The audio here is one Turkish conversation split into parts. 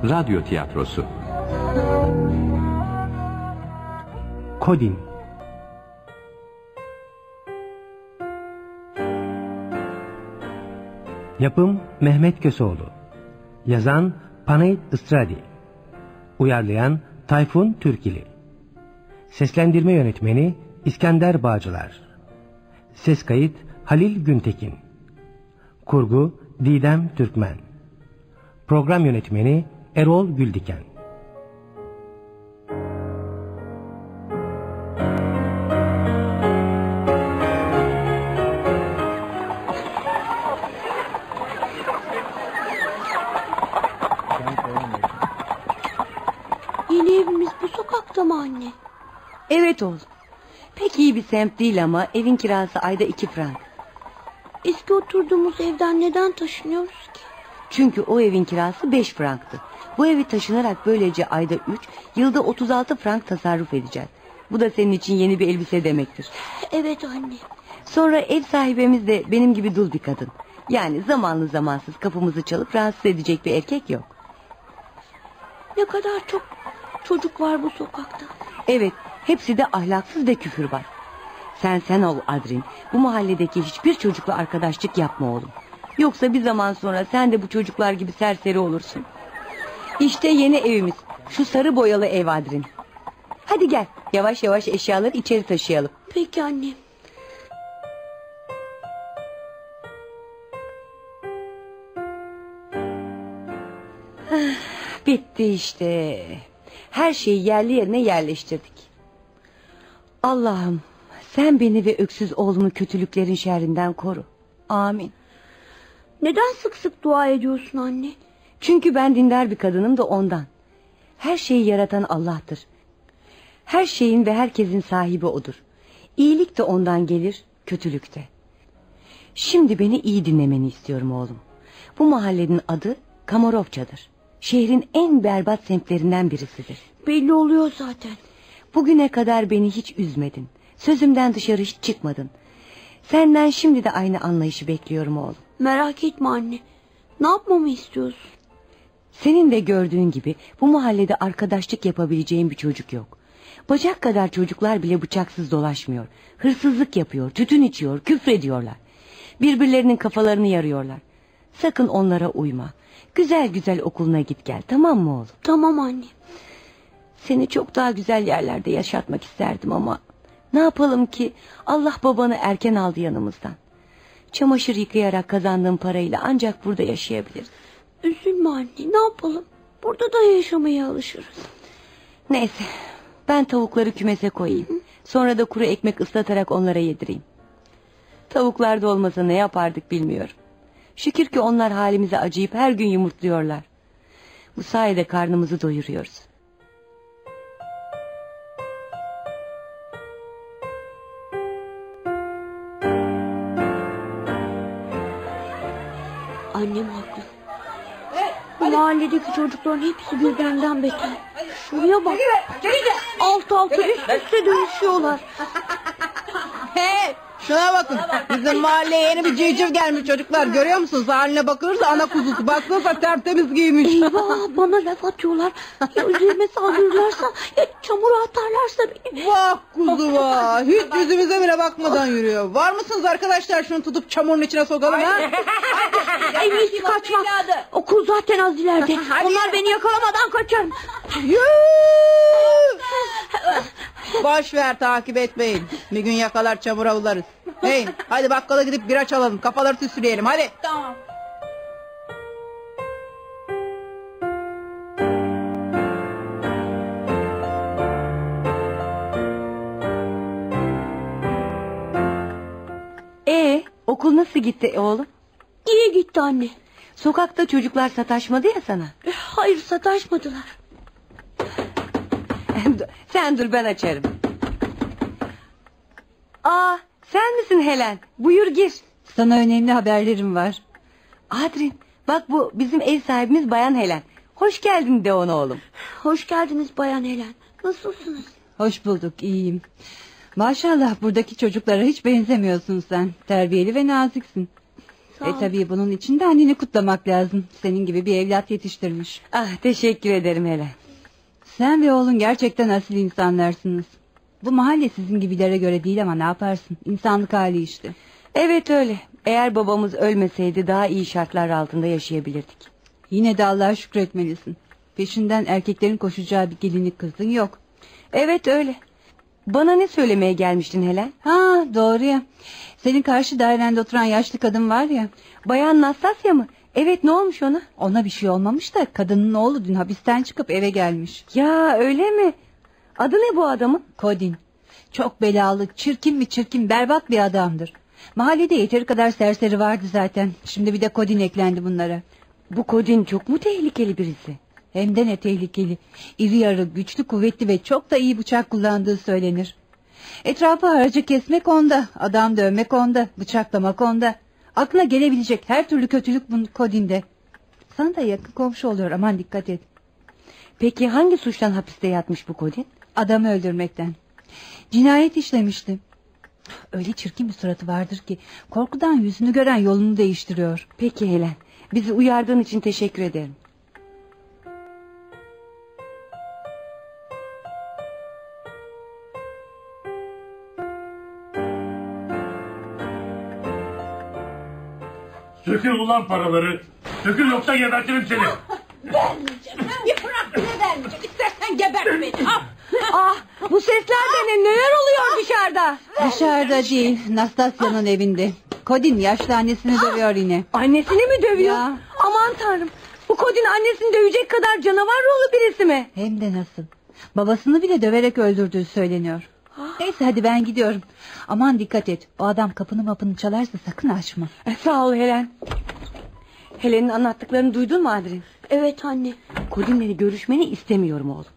Radyo tiyatrosu. Kodin. Yapım Mehmet Köseoğlu. Yazan Panayit Istradi. Uyarlayan Tayfun Türkili. Seslendirme yönetmeni İskender Bağcılar. Ses kayıt Halil Güntekin. Kurgu Didem Türkmen. Program yönetmeni Erol Güldiken. Yeni evimiz bu sokakta mı anne? Evet oğlum. Pek iyi bir semt değil ama evin kirası ayda 2 frank. Eski oturduğumuz evden neden taşınıyoruz ki? Çünkü o evin kirası 5 franktı. Bu evi taşınarak böylece ayda 3, yılda 36 frank tasarruf edeceğiz. Bu da senin için yeni bir elbise demektir. Evet anne. Sonra ev sahibimiz de benim gibi dul bir kadın. Yani zamanlı zamansız kapımızı çalıp rahatsız edecek bir erkek yok. Ne kadar çok çocuk var bu sokakta. Evet, hepsi de ahlaksız ve küfürbaz. Sen ol Adrin. Bu mahalledeki hiçbir çocukla arkadaşlık yapma oğlum. Yoksa bir zaman sonra sen de bu çocuklar gibi serseri olursun. İşte yeni evimiz. Şu sarı boyalı ev Adrin. Hadi gel, yavaş yavaş eşyaları içeri taşıyalım. Peki anne. Bitti işte. Her şeyi yerli yerine yerleştirdik. Allah'ım, sen beni ve öksüz oğlumu kötülüklerin şerrinden koru. Amin. Neden sık sık dua ediyorsun anne? Çünkü ben dindar bir kadınım da ondan. Her şeyi yaratan Allah'tır. Her şeyin ve herkesin sahibi O'dur. İyilik de ondan gelir, kötülük de. Şimdi beni iyi dinlemeni istiyorum oğlum. Bu mahallenin adı Komorovça'dır. Şehrin en berbat semtlerinden birisidir. Belli oluyor zaten. Bugüne kadar beni hiç üzmedin. Sözümden dışarı hiç çıkmadın. Senden şimdi de aynı anlayışı bekliyorum oğlum. Merak etme anne. Ne yapmamı istiyorsun? Senin de gördüğün gibi bu mahallede arkadaşlık yapabileceğin bir çocuk yok. Bacak kadar çocuklar bile bıçaksız dolaşmıyor. Hırsızlık yapıyor, tütün içiyor, küfrediyorlar. Birbirlerinin kafalarını yarıyorlar. Sakın onlara uyma. Güzel güzel okuluna git gel, tamam mı oğlum? Tamam anne. Seni çok daha güzel yerlerde yaşatmak isterdim ama ne yapalım ki Allah babanı erken aldı yanımızdan. Çamaşır yıkayarak kazandığım parayla ancak burada yaşayabiliriz. Üzülme anne, ne yapalım? Burada da yaşamaya alışırız. Neyse, ben tavukları kümese koyayım. Sonra da kuru ekmek ıslatarak onlara yedireyim. Tavuklar da olmasa ne yapardık bilmiyorum. Şükür ki onlar halimize acıyıp her gün yumurtluyorlar. Bu sayede karnımızı doyuruyoruz. Annem haklı. Bu mahalledeki çocukların hepsi birbirinden beter. Şuraya bak. Alt alta üst üste dönüşüyorlar. Hey, şuna bakın. Bizim mahalleye yeni bir civciv gelmiş çocuklar. Görüyor musunuz? Haline bakılırsa ana kuzusu. Baksanıza tertemiz giymiş. Eyvah, bana laf atıyorlar. Ya üzerime saldırırlarsa, ya çamura atarlarsa beni. Vah kuzu vah. Hiç yüzümüze bile bakmadan yürüyor. Var mısınız arkadaşlar, şunu tutup çamurun içine sokalım ha? En iyisi kaçmak. Okul zaten az ileride. Onlar beni yakalamadan kaçarım. Boş ver, takip etmeyin. Bir gün yakalar çamura bularız. Hey, hadi bakkala gidip bira çalalım. Kafaları süsleyelim hadi. Tamam. Okul nasıl gitti oğlum? İyi gitti anne. Sokakta çocuklar sataşmadı ya sana. Hayır, sataşmadılar. Sen dur, ben açarım. Aa, sen misin Helen? Buyur gir. Sana önemli haberlerim var. Adrin, bak bu bizim ev sahibimiz Bayan Helen. Hoş geldin de ona oğlum. Hoş geldiniz Bayan Helen. Nasılsınız? Hoş bulduk, iyiyim. Maşallah buradaki çocuklara hiç benzemiyorsun sen. Terbiyeli ve naziksin. Sağ ol. Tabii bunun için de anneni kutlamak lazım. Senin gibi bir evlat yetiştirmiş. Ah, teşekkür ederim Helen. Sen ve oğlun gerçekten asil insanlarsınız. Bu mahalle sizin gibilere göre değil ama ne yaparsın? İnsanlık hali işte. Evet öyle. Eğer babamız ölmeseydi daha iyi şartlar altında yaşayabilirdik. Yine de Allah'a şükretmelisin. Peşinden erkeklerin koşacağı bir gelinlik kızın yok. Evet öyle. Bana ne söylemeye gelmiştin Helen? Ha, doğru ya. Senin karşı dairende oturan yaşlı kadın var ya. Bayan Nastasya mı? Evet, ne olmuş ona? Ona bir şey olmamış da kadının oğlu dün hapisten çıkıp eve gelmiş. Ya öyle mi? Adı ne bu adamın? Kodin. Çok belalı, çirkin mi çirkin, berbat bir adamdır. Mahallede yeteri kadar serseri vardı zaten. Şimdi bir de Kodin eklendi bunlara. Bu Kodin çok mu tehlikeli birisi? Hem de ne tehlikeli. İri yarı, güçlü, kuvvetli ve çok da iyi bıçak kullandığı söylenir. Etrafı haracı kesmek onda, adam dövmek onda, bıçaklamak onda. Aklına gelebilecek her türlü kötülük bu Kodin'de. Sana da yakın komşu oluyor, aman dikkat et. Peki hangi suçtan hapiste yatmış bu Kodin? Adamı öldürmekten. Cinayet işlemişti. Öyle çirkin bir suratı vardır ki korkudan yüzünü gören yolunu değiştiriyor. Peki Helen, bizi uyardığın için teşekkür ederim. Sökül ulan paraları. Sökül yoksa gebertirim seni. Vermeyeceğim. Bir bırak bile vermeyeceğim. İstersen gebert beni. Ah, bu sesler de ne? Neler oluyor dışarıda? Dışarıda değil, Nastasya'nın evinde. Kodin yaşlı annesini dövüyor yine. Annesini mi dövüyor? Ya. Aman tanrım. Bu Kodin annesini dövecek kadar canavar ruhlu birisi mi? Hem de nasıl. Babasını bile döverek öldürdüğü söyleniyor. Neyse hadi ben gidiyorum. Aman dikkat et. O adam kapını mapını çalarsa sakın açma. Sağ ol Helen. Helen'in anlattıklarını duydun mu Adrin? Evet anne. Kodin'le görüşmeni istemiyorum oğlum.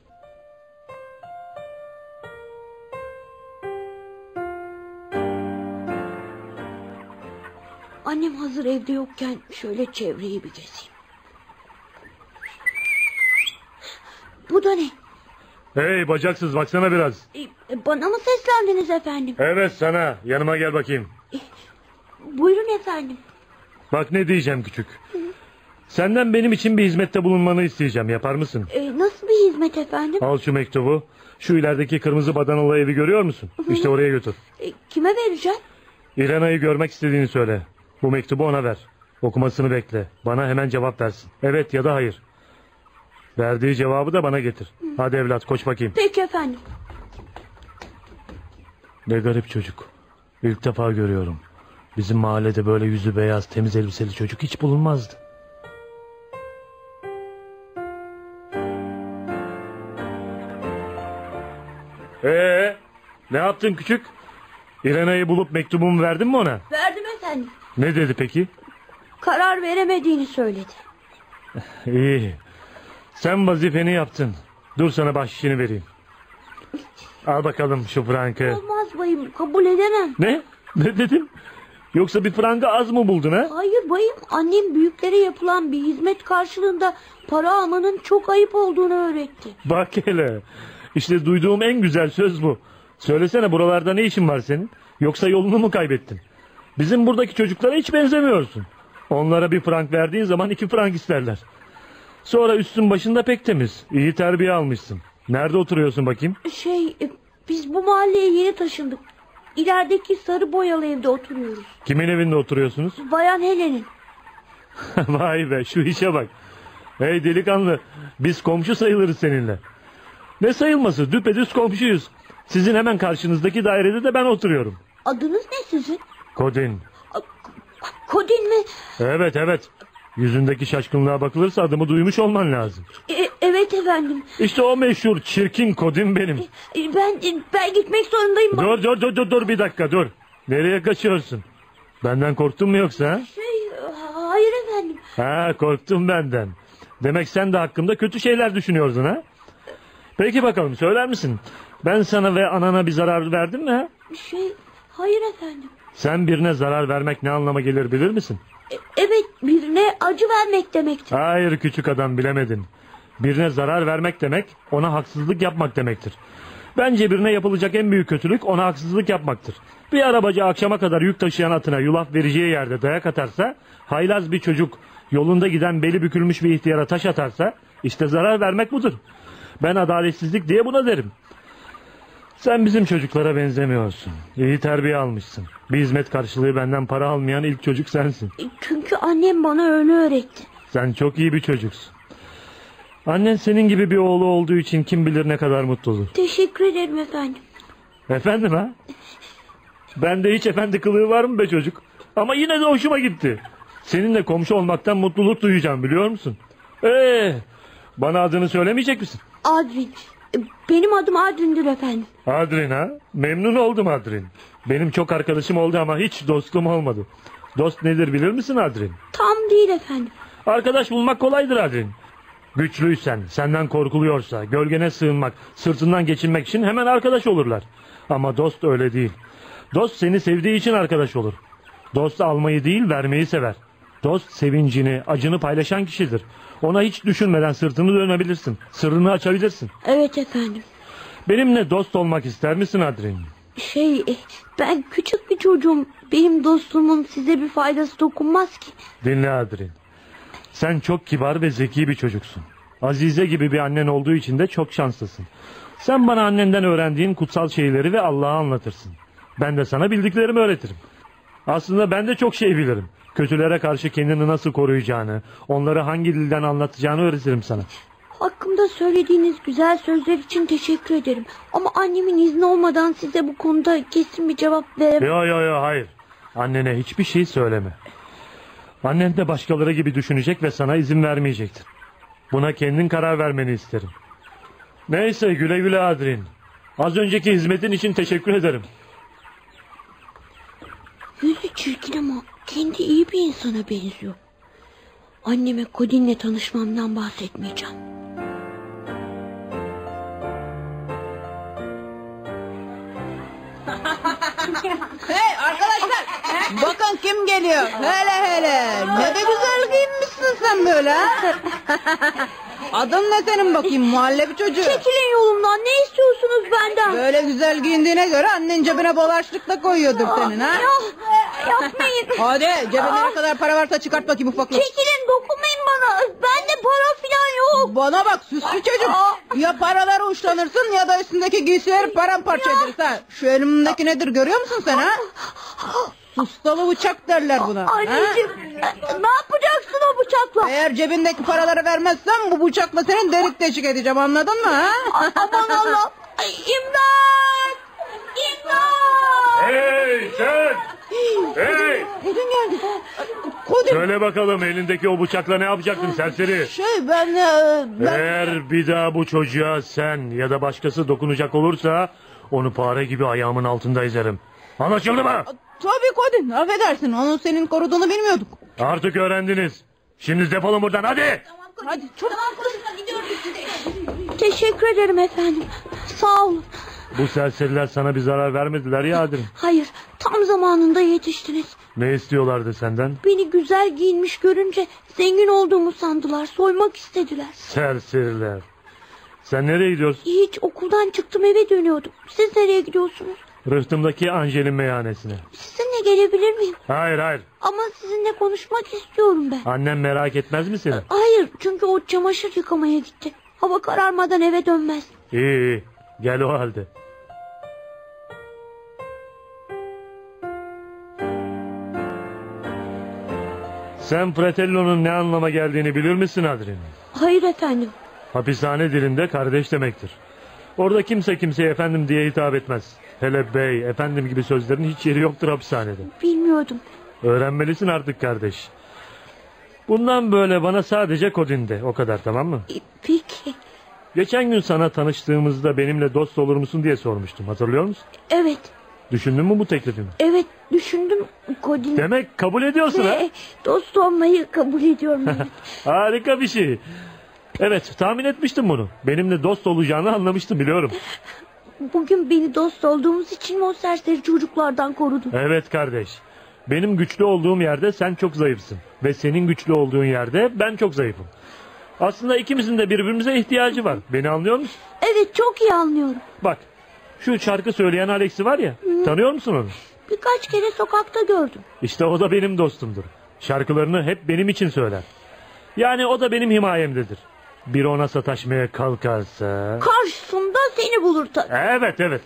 Annem hazır evde yokken şöyle çevreyi bir gezeyim. Bu da ne? Hey bacaksız, baksana biraz. Bana mı seslendiniz efendim? Evet sana, yanıma gel bakayım. Buyurun efendim. Bak ne diyeceğim küçük. Senden benim için bir hizmette bulunmanı isteyeceğim, yapar mısın? Nasıl bir hizmet efendim? Al şu mektubu. Şu ilerideki kırmızı badanalı evi görüyor musun? İşte oraya götür. Kime vereceğim? İrena'yı görmek istediğini söyle. Bu mektubu ona ver. Okumasını bekle. Bana hemen cevap versin. Evet ya da hayır. Verdiği cevabı da bana getir. Hadi evlat, koş bakayım. Peki efendim. Ne garip çocuk. İlk defa görüyorum. Bizim mahallede böyle yüzü beyaz, temiz elbiseli çocuk hiç bulunmazdı. Ne yaptın küçük? İrena'yı bulup mektubumu verdin mi ona? Verdim efendim. Ne dedi peki? Karar veremediğini söyledi. İyi. Sen vazifeni yaptın. Dur sana bahşişini vereyim. Al bakalım şu frankı. Olmaz bayım, kabul edemem. Ne? Ne dedin? Yoksa bir franga az mı buldun ha? Hayır bayım, annem büyüklere yapılan bir hizmet karşılığında para almanın çok ayıp olduğunu öğretti. Bak hele. İşte duyduğum en güzel söz bu. Söylesene, buralarda ne işin var senin? Yoksa yolunu mu kaybettin? Bizim buradaki çocuklara hiç benzemiyorsun. Onlara bir frank verdiğin zaman 2 frank isterler. Sonra üstün başında pek temiz. İyi terbiye almışsın. Nerede oturuyorsun bakayım? Biz bu mahalleye yeni taşındık. İlerideki sarı boyalı evde oturuyoruz. Kimin evinde oturuyorsunuz? Bayan Helen'in. Vay be, şu işe bak. Hey delikanlı, biz komşu sayılırız seninle. Ne sayılması, düpedüz komşuyuz. Sizin hemen karşınızdaki dairede de ben oturuyorum. Adınız ne sizin? Kodin. Kodin mi? Evet. Yüzündeki şaşkınlığa bakılırsa adımı duymuş olman lazım. Evet efendim. İşte o meşhur çirkin Kodin benim. Ben gitmek zorundayım. Dur bir dakika dur. Nereye kaçıyorsun? Benden korktun mu yoksa? Ha? Hayır efendim. Ha, korktun benden. Demek sen de hakkımda kötü şeyler düşünüyordun ha? Peki bakalım, söyler misin? Ben sana ve anana bir zarar verdim mi ha? Hayır efendim. Sen birine zarar vermek ne anlama gelir bilir misin? Evet, birine acı vermek demektir. Hayır küçük adam, bilemedin. Birine zarar vermek demek, ona haksızlık yapmak demektir. Bence birine yapılacak en büyük kötülük ona haksızlık yapmaktır. Bir arabacı akşama kadar yük taşıyan atına yulaf vereceği yerde dayak atarsa, haylaz bir çocuk yolunda giden beli bükülmüş bir ihtiyara taş atarsa, işte zarar vermek budur. Ben adaletsizlik diye buna derim. Sen bizim çocuklara benzemiyorsun. İyi terbiye almışsın. Bir hizmet karşılığı benden para almayan ilk çocuk sensin. Çünkü annem bana öyle öğretti. Sen çok iyi bir çocuksun. Annen senin gibi bir oğlu olduğu için kim bilir ne kadar mutlu olur. Teşekkür ederim efendim. Efendim ha? Bende hiç efendi kılığı var mı be çocuk? Ama yine de hoşuma gitti. Seninle komşu olmaktan mutluluk duyacağım, biliyor musun? Bana adını söylemeyecek misin? Adrin. Benim adım Adrin'dir efendim. Adrin ha? Memnun oldum Adrin. Benim çok arkadaşım oldu ama hiç dostum olmadı. Dost nedir bilir misin Adrin? Tam değil efendim. Arkadaş bulmak kolaydır Adrin. Güçlüysen, senden korkuluyorsa, gölgene sığınmak, sırtından geçinmek için hemen arkadaş olurlar. Ama dost öyle değil. Dost seni sevdiği için arkadaş olur. Dost almayı değil, vermeyi sever. Dost sevincini, acını paylaşan kişidir. Ona hiç düşünmeden sırtını dönebilirsin. Sırrını açabilirsin. Evet efendim. Benimle dost olmak ister misin Adrin? Ben küçük bir çocuğum. Benim dostluğumun size bir faydası dokunmaz ki. Dinle Adrin. Sen çok kibar ve zeki bir çocuksun. Azize gibi bir annen olduğu için de çok şanslısın. Sen bana annenden öğrendiğin kutsal şeyleri ve Allah'ı anlatırsın. Ben de sana bildiklerimi öğretirim. Aslında ben de çok şey bilirim. Kötülere karşı kendini nasıl koruyacağını, onları hangi dilden anlatacağını öğretirim sana. Hakkımda söylediğiniz güzel sözler için teşekkür ederim. Ama annemin izni olmadan size bu konuda kesin bir cevap veremem. Yo hayır. Annene hiçbir şey söyleme. Annen de başkaları gibi düşünecek ve sana izin vermeyecektir. Buna kendin karar vermeni isterim. Neyse, güle güle Adrin. Az önceki hizmetin için teşekkür ederim. Yüzü çirkin ama kendi iyi bir insana benziyor. Anneme Kodin'le tanışmamdan bahsetmeyeceğim. Hey arkadaşlar, bakın kim geliyor. Hele ne de güzel giyinmişsin sen böyle ha. Adın ne senin bakayım, muhallebi çocuğu? Çekilin yolumdan, ne istiyorsunuz benden? Böyle güzel giyindiğine göre annen cebine bol harçlıkla koyuyordur senin ha. Yapmayın. Hadi cebinde ne kadar para varsa çıkart bakayım ufaklık. Çekilin, dokunmayın bana. Bende para falan yok. Bana bak süslü çocuk. Ya paraları uçlanırsın ya da üstündeki giysileri paramparça ederiz ha. Şu elimdeki nedir görüyor musun sen ha? Sustalı bıçak derler buna. Anneciğim, ne yapacaksın o bıçakla? Eğer cebindeki paraları vermezsen bu bıçakla senin delik deşik edeceğim, anladın mı ha? Aman Allah. İmdat! İmdat! Hey sen! Hey! Kodin geldi. Kodin. Söyle bakalım, elindeki o bıçakla ne yapacaktın serseri? Ben... Eğer bir daha bu çocuğa sen ya da başkası dokunacak olursa onu fare gibi ayağımın altında ezerim. Anlaşıldı mı? Tabii Kodin, affedersin, onun senin koruduğunu bilmiyorduk. Artık öğrendiniz. Şimdi defolun buradan, hadi. Hadi çok... Teşekkür ederim efendim. Sağ olun. Bu serseriler sana bir zarar vermediler ya Adrin. Hayır, tam zamanında yetiştiniz. Ne istiyorlardı senden? Beni güzel giyinmiş görünce zengin olduğumu sandılar. Soymak istediler. Serseriler. Sen nereye gidiyorsun? Hiç, okuldan çıktım, eve dönüyordum. Siz nereye gidiyorsunuz? Rıhtımdaki Angel'in meyhanesine. Sizinle gelebilir miyim? Hayır. Ama sizinle konuşmak istiyorum ben. Annem merak etmez mi seni? Hayır, çünkü o çamaşır yıkamaya gitti. Hava kararmadan eve dönmez. İyi. Gel o halde. Sen Fratello'nun ne anlama geldiğini bilir misin Adrin? Hayır efendim. Hapishane dilinde kardeş demektir. Orada kimse kimseye efendim diye hitap etmez. Hele bey, efendim gibi sözlerin hiç yeri yoktur hapishanede. Bilmiyordum. Öğrenmelisin artık kardeş. Bundan böyle bana sadece Kodin de, o kadar, tamam mı? Peki. Geçen gün sana tanıştığımızda benimle dost olur musun diye sormuştum, hatırlıyor musun? Evet. Düşündün mü bu teklifimi? Evet, düşündüm Kodin. Demek kabul ediyorsun ha? Dost olmayı kabul ediyorum. Evet. Harika bir şey. Evet, tahmin etmiştim bunu. Benimle dost olacağını anlamıştım, biliyorum. Bugün beni dost olduğumuz için mi o serseri çocuklardan korudun? Evet kardeş. Benim güçlü olduğum yerde sen çok zayıfsın. Ve senin güçlü olduğun yerde ben çok zayıfım. Aslında ikimizin de birbirimize ihtiyacı var. Beni anlıyor musun? Evet, çok iyi anlıyorum. Bak, Şu şarkı söyleyen Alex'i var ya, tanıyor musun onu? Birkaç kere sokakta gördüm. İşte o da benim dostumdur. Şarkılarını hep benim için söyler. Yani o da benim himayemdedir. Biri ona sataşmaya kalkarsa... Karşısında seni bulur tabii. Evet.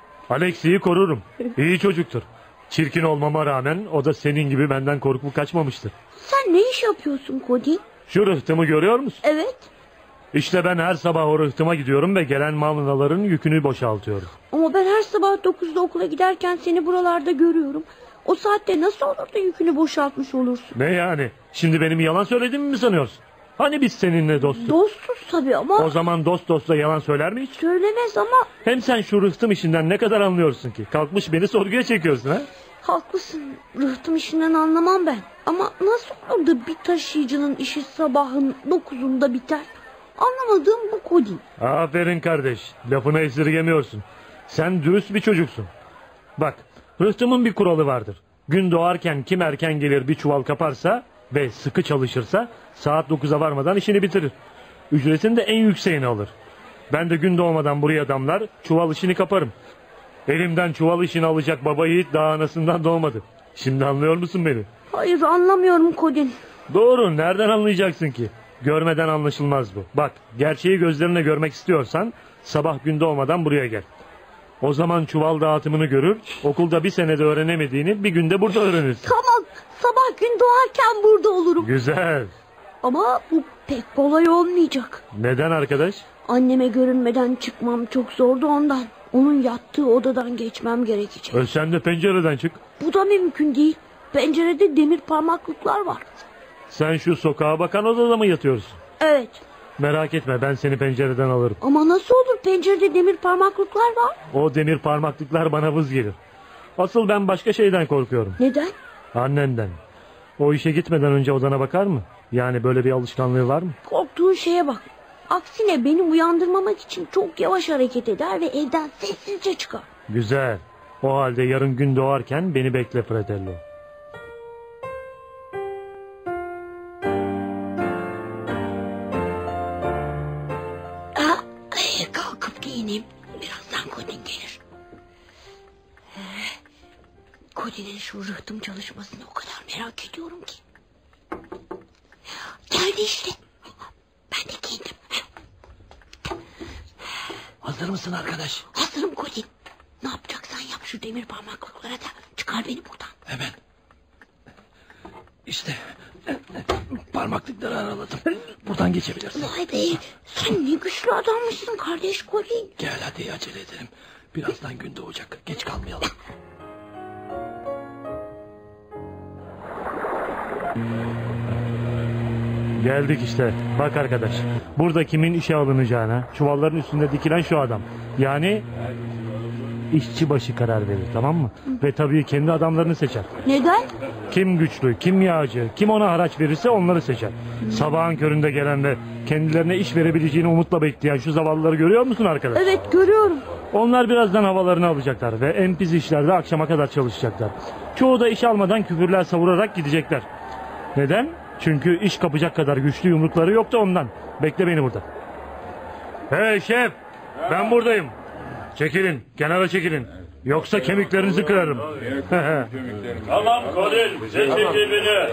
Alex'i korurum. İyi çocuktur. Çirkin olmama rağmen o da senin gibi benden korkup kaçmamıştır. Sen ne iş yapıyorsun Cody? Şu rıhtımı görüyor musun? Evet. İşte ben her sabah o rıhtıma gidiyorum ve gelen malların yükünü boşaltıyorum. Ama ben her sabah 9'da okula giderken seni buralarda görüyorum. O saatte nasıl olur da yükünü boşaltmış olursun? Ne yani? Şimdi benim yalan söylediğimi mi sanıyorsun? Hani biz seninle dostuz? Dostuz tabii ama... O zaman dost dostla yalan söyler mi hiç? Söylemez ama... Hem sen şu rıhtım işinden ne kadar anlıyorsun ki? Kalkmış beni sorguya çekiyorsun ha? Haklısın. Rıhtım işinden anlamam ben. Ama nasıl olur da bir taşıyıcının işi sabahın 9'unda biter? Anlamadığım bu Cody. Aferin kardeş. Lafını esirgemiyorsun. Sen dürüst bir çocuksun. Bak, rıhtımın bir kuralı vardır. Gün doğarken kim erken gelir bir çuval kaparsa ve sıkı çalışırsa saat 9'a varmadan işini bitirir. Ücretini de en yükseğini alır. Ben de gün doğmadan buraya damlar çuval işini kaparım. Elimden çuval işini alacak baba yiğit daha anasından doğmadı. Şimdi anlıyor musun beni? Hayır anlamıyorum Cody. Doğru, nereden anlayacaksın ki? Görmeden anlaşılmaz bu. Bak, gerçeği gözlerine görmek istiyorsan sabah gün doğmadan buraya gel. O zaman çuval dağıtımını görür, okulda bir senede öğrenemediğini bir günde burada öğrenirsin. Tamam, sabah gün doğarken burada olurum. Güzel. Ama bu pek kolay olmayacak. Neden arkadaş? Anneme görünmeden çıkmam çok zordu ondan. Onun yattığı odadan geçmem gerekecek. Sen de pencereden çık. Bu da mümkün değil. Pencerede demir parmaklıklar var. Sen şu sokağa bakan odada mı yatıyorsun? Evet. Merak etme, ben seni pencereden alırım. Ama nasıl olur, pencerede demir parmaklıklar var. O demir parmaklıklar bana vız gelir. Asıl ben başka şeyden korkuyorum. Neden? Annenden. O işe gitmeden önce odana bakar mı? Yani böyle bir alışkanlığı var mı? Korktuğun şeye bak. Aksine beni uyandırmamak için çok yavaş hareket eder ve evden sessizce çıkar. Güzel. O halde yarın gün doğarken beni bekle Fratello. Kalkıp giyineyim. Birazdan Cody'nin gelir. Cody'nin şu rıhtım çalışmasını o kadar merak ediyorum ki. Geldi işte. Ben de giyindim. Hazır mısın arkadaş? Hazırım Cody. Ne yapacaksan yap, şu demir parmaklıklara da çıkar beni buradan. Hemen. İşte parmaklıkları araladım. Buradan geçebilirsin. Vay be, sen ne güçlü adammışsın kardeş Cody. Gel hadi acele edelim. Birazdan gün doğacak. Geç kalmayalım. Geldik işte. Bak arkadaş. Burada kimin işe alınacağına, çuvalların üstünde dikilen şu adam. Yani işçi başı karar verir, tamam mı? Ve tabii kendi adamlarını seçer. Neden? Kim güçlü, kim yağcı, kim ona haraç verirse onları seçer. Sabahın köründe gelen ve kendilerine iş verebileceğini umutla bekleyen şu zavallıları görüyor musun arkadaş? Evet, görüyorum. Onlar birazdan havalarını alacaklar ve en pis işlerde akşama kadar çalışacaklar. Çoğu da iş almadan küfürler savurarak gidecekler. Neden? Çünkü iş kapacak kadar güçlü yumrukları yoktu ondan. Bekle beni burada. Hey şef, ben buradayım. Çekilin, kenara çekilin. Yoksa kemiklerinizi kırarım. Tamam Kodil, seçin birbirini.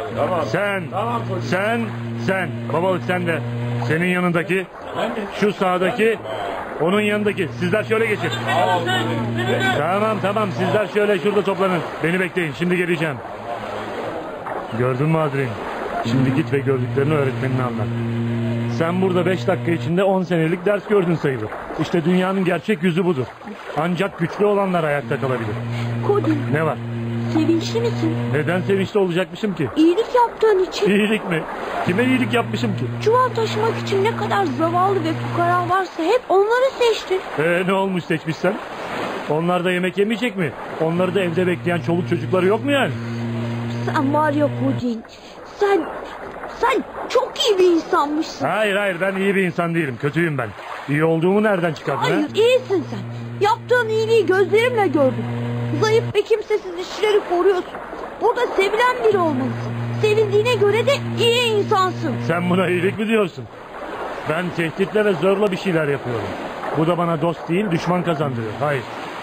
Sen. Babalık sen de. Senin yanındaki, şu sağdaki, onun yanındaki. Sizler şöyle geçin. Tamam, sizler şöyle şurada toplanın. Beni bekleyin, şimdi geleceğim. Gördün mü Adrien? Şimdi git ve gördüklerini öğretmenine anlat. Sen burada 5 dakika içinde 10 senelik ders gördün sayılır. İşte dünyanın gerçek yüzü budur. Ancak güçlü olanlar ayakta kalabilir. Cody, Ne var? sevinçli misin? Neden sevinçli olacakmışım ki? İyilik yaptığın için. İyilik mi? Kime iyilik yapmışım ki? Çuval taşımak için ne kadar zavallı ve fukara varsa hep onları seçtin. Ne olmuş seçmişsen? Onlar da yemek yemeyecek mi? Onları da evde bekleyen çoluk çocukları yok mu yani? Sen var ya Cody, sen çok iyi bir insanmışsın. Hayır, ben iyi bir insan değilim. Kötüyüm ben. İyi olduğumu nereden çıkardın? Hayır, iyisin sen. Yaptığın iyiliği gözlerimle gördüm. Zayıf ve kimsesiz işçileri koruyorsun. Burada sevilen biri olmalısın. Sevildiğine göre de iyi insansın. Sen buna iyilik mi diyorsun? Ben tehditle ve zorla bir şeyler yapıyorum. Bu da bana dost değil, düşman kazandırıyor. Hayır.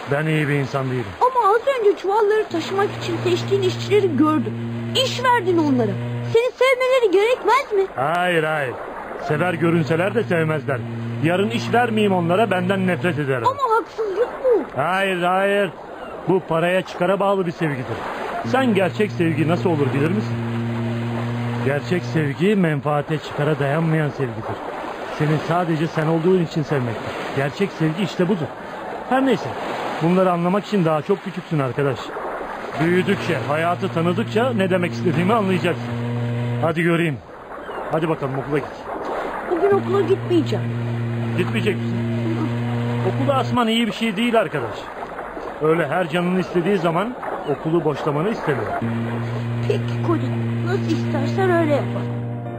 Ben iyi bir insan değilim. Ama az önce çuvalları taşımak için seçtiğin işçileri gördüm. İş verdin onlara. Seni sevmeleri gerekmez mi? Hayır. Sever görünseler de sevmezler. Yarın iş vermeyeyim onlara, benden nefret ederler. Ama haksızlık bu. Hayır. Bu paraya çıkara bağlı bir sevgidir. Sen gerçek sevgi nasıl olur bilir misin? Gerçek sevgi menfaate çıkara dayanmayan sevgidir. Senin sadece sen olduğun için sevmektir. Gerçek sevgi işte budur. Her neyse, bunları anlamak için daha çok küçüksün arkadaş. Büyüdükçe, hayatı tanıdıkça ne demek istediğimi anlayacaksın. Hadi göreyim. Hadi bakalım okula git. Bugün okula gitmeyeceğim. Gitmeyecek misin? Okulu asman iyi bir şey değil arkadaş. Öyle her canını istediği zaman okulu boşlamanı istemiyorum. Peki Colin. Nasıl istersen öyle yapalım.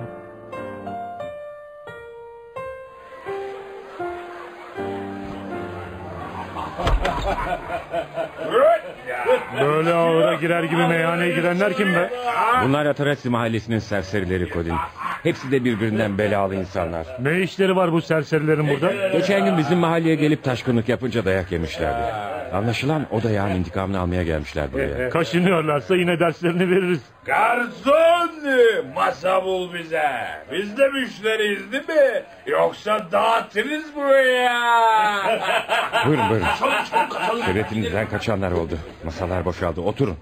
Böyle ağıra girer gibi meyhaneye girenler kim be? Bunlar Atarasi mahallesinin serserileri Kodin. Hepsi de birbirinden belalı insanlar. Ne işleri var bu serserilerin burada? Geçen gün bizim mahalleye gelip taşkınlık yapınca dayak yemişlerdi. Anlaşılan o dayağın intikamını almaya gelmişler buraya. Kaşınıyorlarsa yine derslerini veririz. Garson, masa bul bize. Biz de müşteriyiz değil mi? Yoksa dağıtırız buraya. Buyurun. Şöhretinizden kaçanlar oldu. Masalar boşaldı. Oturun.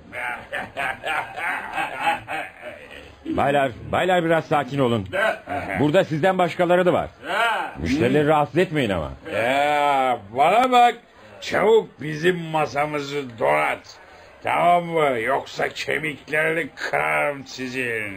Baylar biraz sakin olun. Burada sizden başkaları da var. Müşterileri rahatsız etmeyin ama. Ya, bana bak. Çabuk bizim masamızı donat. Tamam mı? Yoksa kemiklerini kırarım sizin.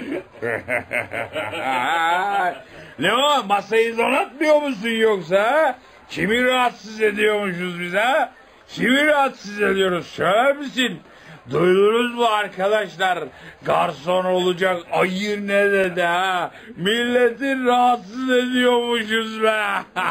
Ne o? Masayı donatmıyor musun yoksa? Kimi rahatsız ediyormuşuz biz ha? Kimi rahatsız ediyoruz? Söyler misin? Duydunuz mu arkadaşlar? Garson olacak ayı ne dedi ha? Milleti rahatsız ediyormuşuz be.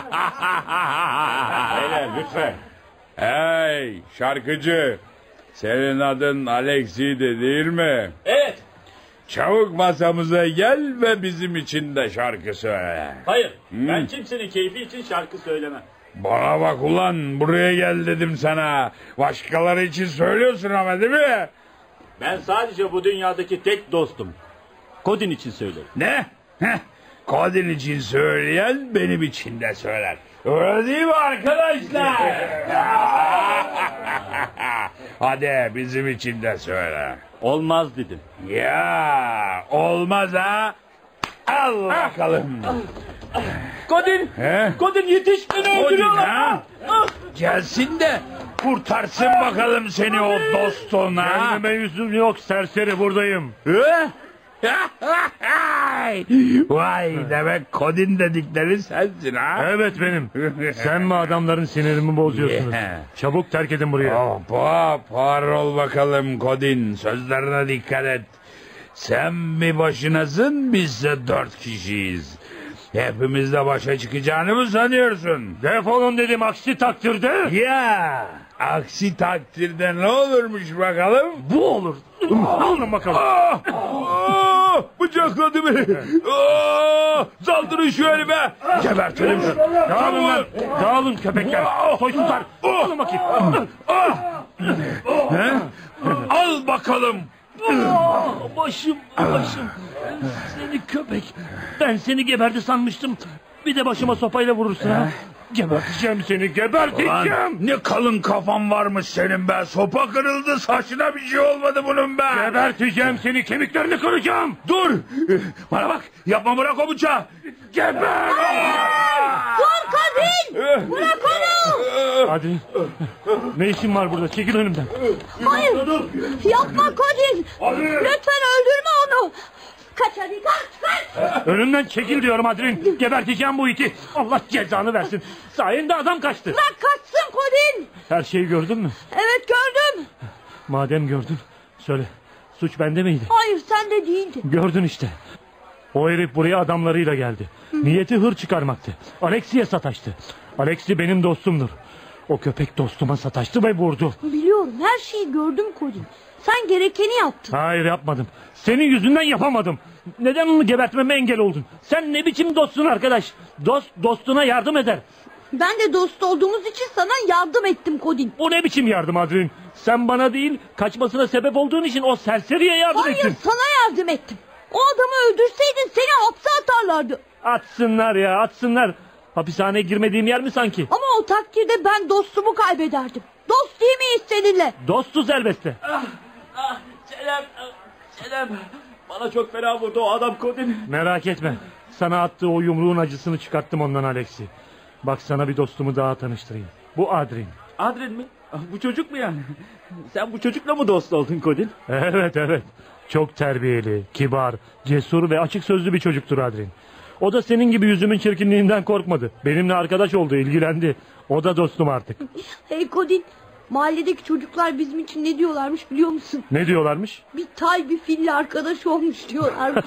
Beyler lütfen. Hey şarkıcı. Senin adın Alexi değil mi? Evet. Çabuk masamıza gel ve bizim için de şarkı söyle. Hayır. Ben kimsenin keyfi için şarkı söylemem. Bana bak ulan, buraya gel dedim sana. Başkaları için söylüyorsun ama değil mi? Ben sadece bu dünyadaki tek dostum. Kodin için söylerim. Ne? Kodin için söyleyen benim için de söyler. Öyle değil mi arkadaşlar? Hadi bizim için de söyle. Olmaz dedim. Ya olmaz ha. Al bakalım. Kodin! He? Kodin yetiş, beni Kodin öldürüyorlar! ha? Gelsin de kurtarsın bakalım seni o dostuna. Kendime yüzüm yok, serseri buradayım. Vay, demek Kodin dedikleri sensin ha? Evet benim. Sen mi adamların sinirimi bozuyorsunuz? Yeah. Çabuk terk edin burayı. Hoppa, parol bakalım Kodin, sözlerine dikkat et. Sen mi başınasın, biz de 4 kişiyiz. Hepimizle başa çıkacağını mı sanıyorsun? Defolun dedim, aksi takdirde. Ya, aksi takdirde ne olurmuş bakalım? Bu olur. Alın bakalım. Bıçakladı beni. Saldırın şu elime. Gebertelim. Dağılın lan. Dağılın köpekler. Soysunlar. Alın bakayım. Al bakalım. Başım. Seni köpek. Ben seni geberdi sanmıştım. Bir de başıma sopayla vurursun ha. Geberteceğim seni, geberteceğim. Lan, ne kalın kafan varmış senin be. Sopa kırıldı, saçına bir şey olmadı bunun be. Geberteceğim seni, kemiklerini kıracağım. Dur. Bana bak, yapma, bırak o bıçağı. Geber. Dur Kodin! Bırak onu! Hadi. Ne işin var burada? Çekil önümden. Hayır! Yapma Kodin! Lütfen öldürme onu! Kaç hadi kaç! Önümden çekil diyorum Adrin. Geberteceğim bu iti. Allah cezanı versin. Sayende adam kaçtı. Bırak kaçsın Kodin! Her şeyi gördün mü? Evet gördüm. Madem gördün, söyle. Suç bende miydi? Hayır sen de değildin. Gördün işte. O herif buraya adamlarıyla geldi. Niyeti hır çıkarmaktı. Alexi'ye sataştı. Alexi benim dostumdur. O köpek dostuma sataştı ve vurdu. Biliyorum, her şeyi gördüm Kodin. Sen gerekeni yaptın. Hayır, yapmadım. Senin yüzünden yapamadım. Neden onu gebertmeme engel oldun? Sen ne biçim dostsun arkadaş? Dost dostuna yardım eder. Ben de dost olduğumuz için sana yardım ettim Kodin. Bu ne biçim yardım Adrin? Sen bana değil, kaçmasına sebep olduğun için o serseriye yardım Hayır, ettin. sana yardım ettim. O adamı öldürseydin seni hapse atarlardı. Atsınlar ya, atsınlar. Hapishaneye girmediğim yer mi sanki? Ama o takdirde ben dostumu kaybederdim. Dost değil miyiz seninle? Dostuz elbette. Selam. Bana çok fena vurdu o adam Kodin. Merak etme. Sana attığı o yumruğun acısını çıkarttım ondan Alexi. Bak sana bir dostumu daha tanıştırayım. Bu Adrin. Adrin mi? Bu çocuk mu yani? Sen bu çocukla mı dost oldun Kodin? Evet. Çok terbiyeli, kibar, cesur ve açık sözlü bir çocuktur Adrin. O da senin gibi yüzümün çirkinliğinden korkmadı. Benimle arkadaş oldu, ilgilendi. O da dostum artık. Hey Kodin, mahalledeki çocuklar bizim için ne diyorlarmış biliyor musun? Ne diyorlarmış? Bir tay bir fille arkadaş olmuş diyorlarmış.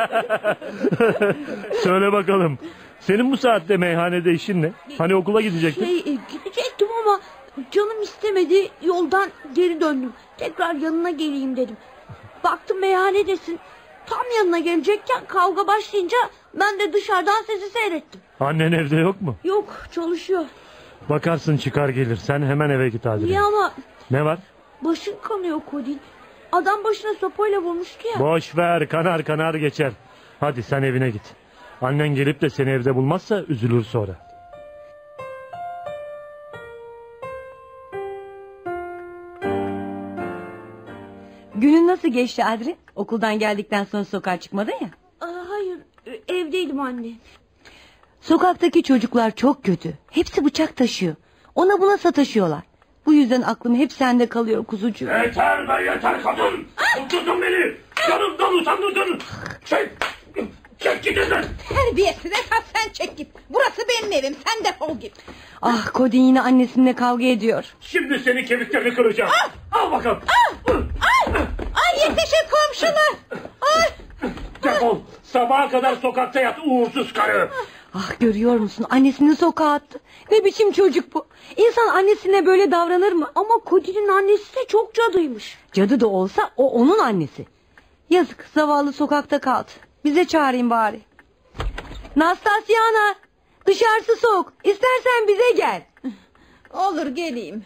Söyle bakalım. Senin bu saatte meyhanede işin ne? Hani okula gidecektin? Gidecektim ama canım istemedi. Yoldan geri döndüm. Tekrar yanına geleyim dedim. Baktım meyhanedesin. Tam yanına gelecekken kavga başlayınca ben de dışarıdan sizi seyrettim. Annen evde yok mu? Yok, çalışıyor. Bakarsın çıkar gelir. Sen hemen eve git Adrin. Niye ama? Ne var? Başın kanıyor Kodin. Adam başına sopayla vurmuştu ya. Boş ver, kanar geçer. Hadi sen evine git. Annen gelip de seni evde bulmazsa üzülür sonra. Günün nasıl geçti Adri? Okuldan geldikten sonra sokağa çıkmadın ya. Hayır, evdeydim anne. Sokaktaki çocuklar çok kötü. Hepsi bıçak taşıyor. Ona buna sataşıyorlar. Bu yüzden aklım hep sende kalıyor kuzucuğum. Yeter be yeter kadın. Tuttun beni. Canımdan utandırdın. Çek git evden. Terbiyesiz, esas sen çek git. Burası benim evim, sen defol git. Ah, Kodin yine annesinle kavga ediyor. Şimdi senin kemiklerini kıracağım. Al bakalım. Ay yetişin komşular. Ay. Defol. Sabaha kadar sokakta yat uğursuz karı. Ah, görüyor musun, annesini sokağa attı. Ne biçim çocuk bu? İnsan annesine böyle davranır mı? Ama Kodin'in annesi de çok cadıymış. Cadı da olsa o onun annesi. Yazık, zavallı sokakta kaldı. Bize çağırayım bari. Nastasyana, dışarısı soğuk. İstersen bize gel. Olur, geleyim.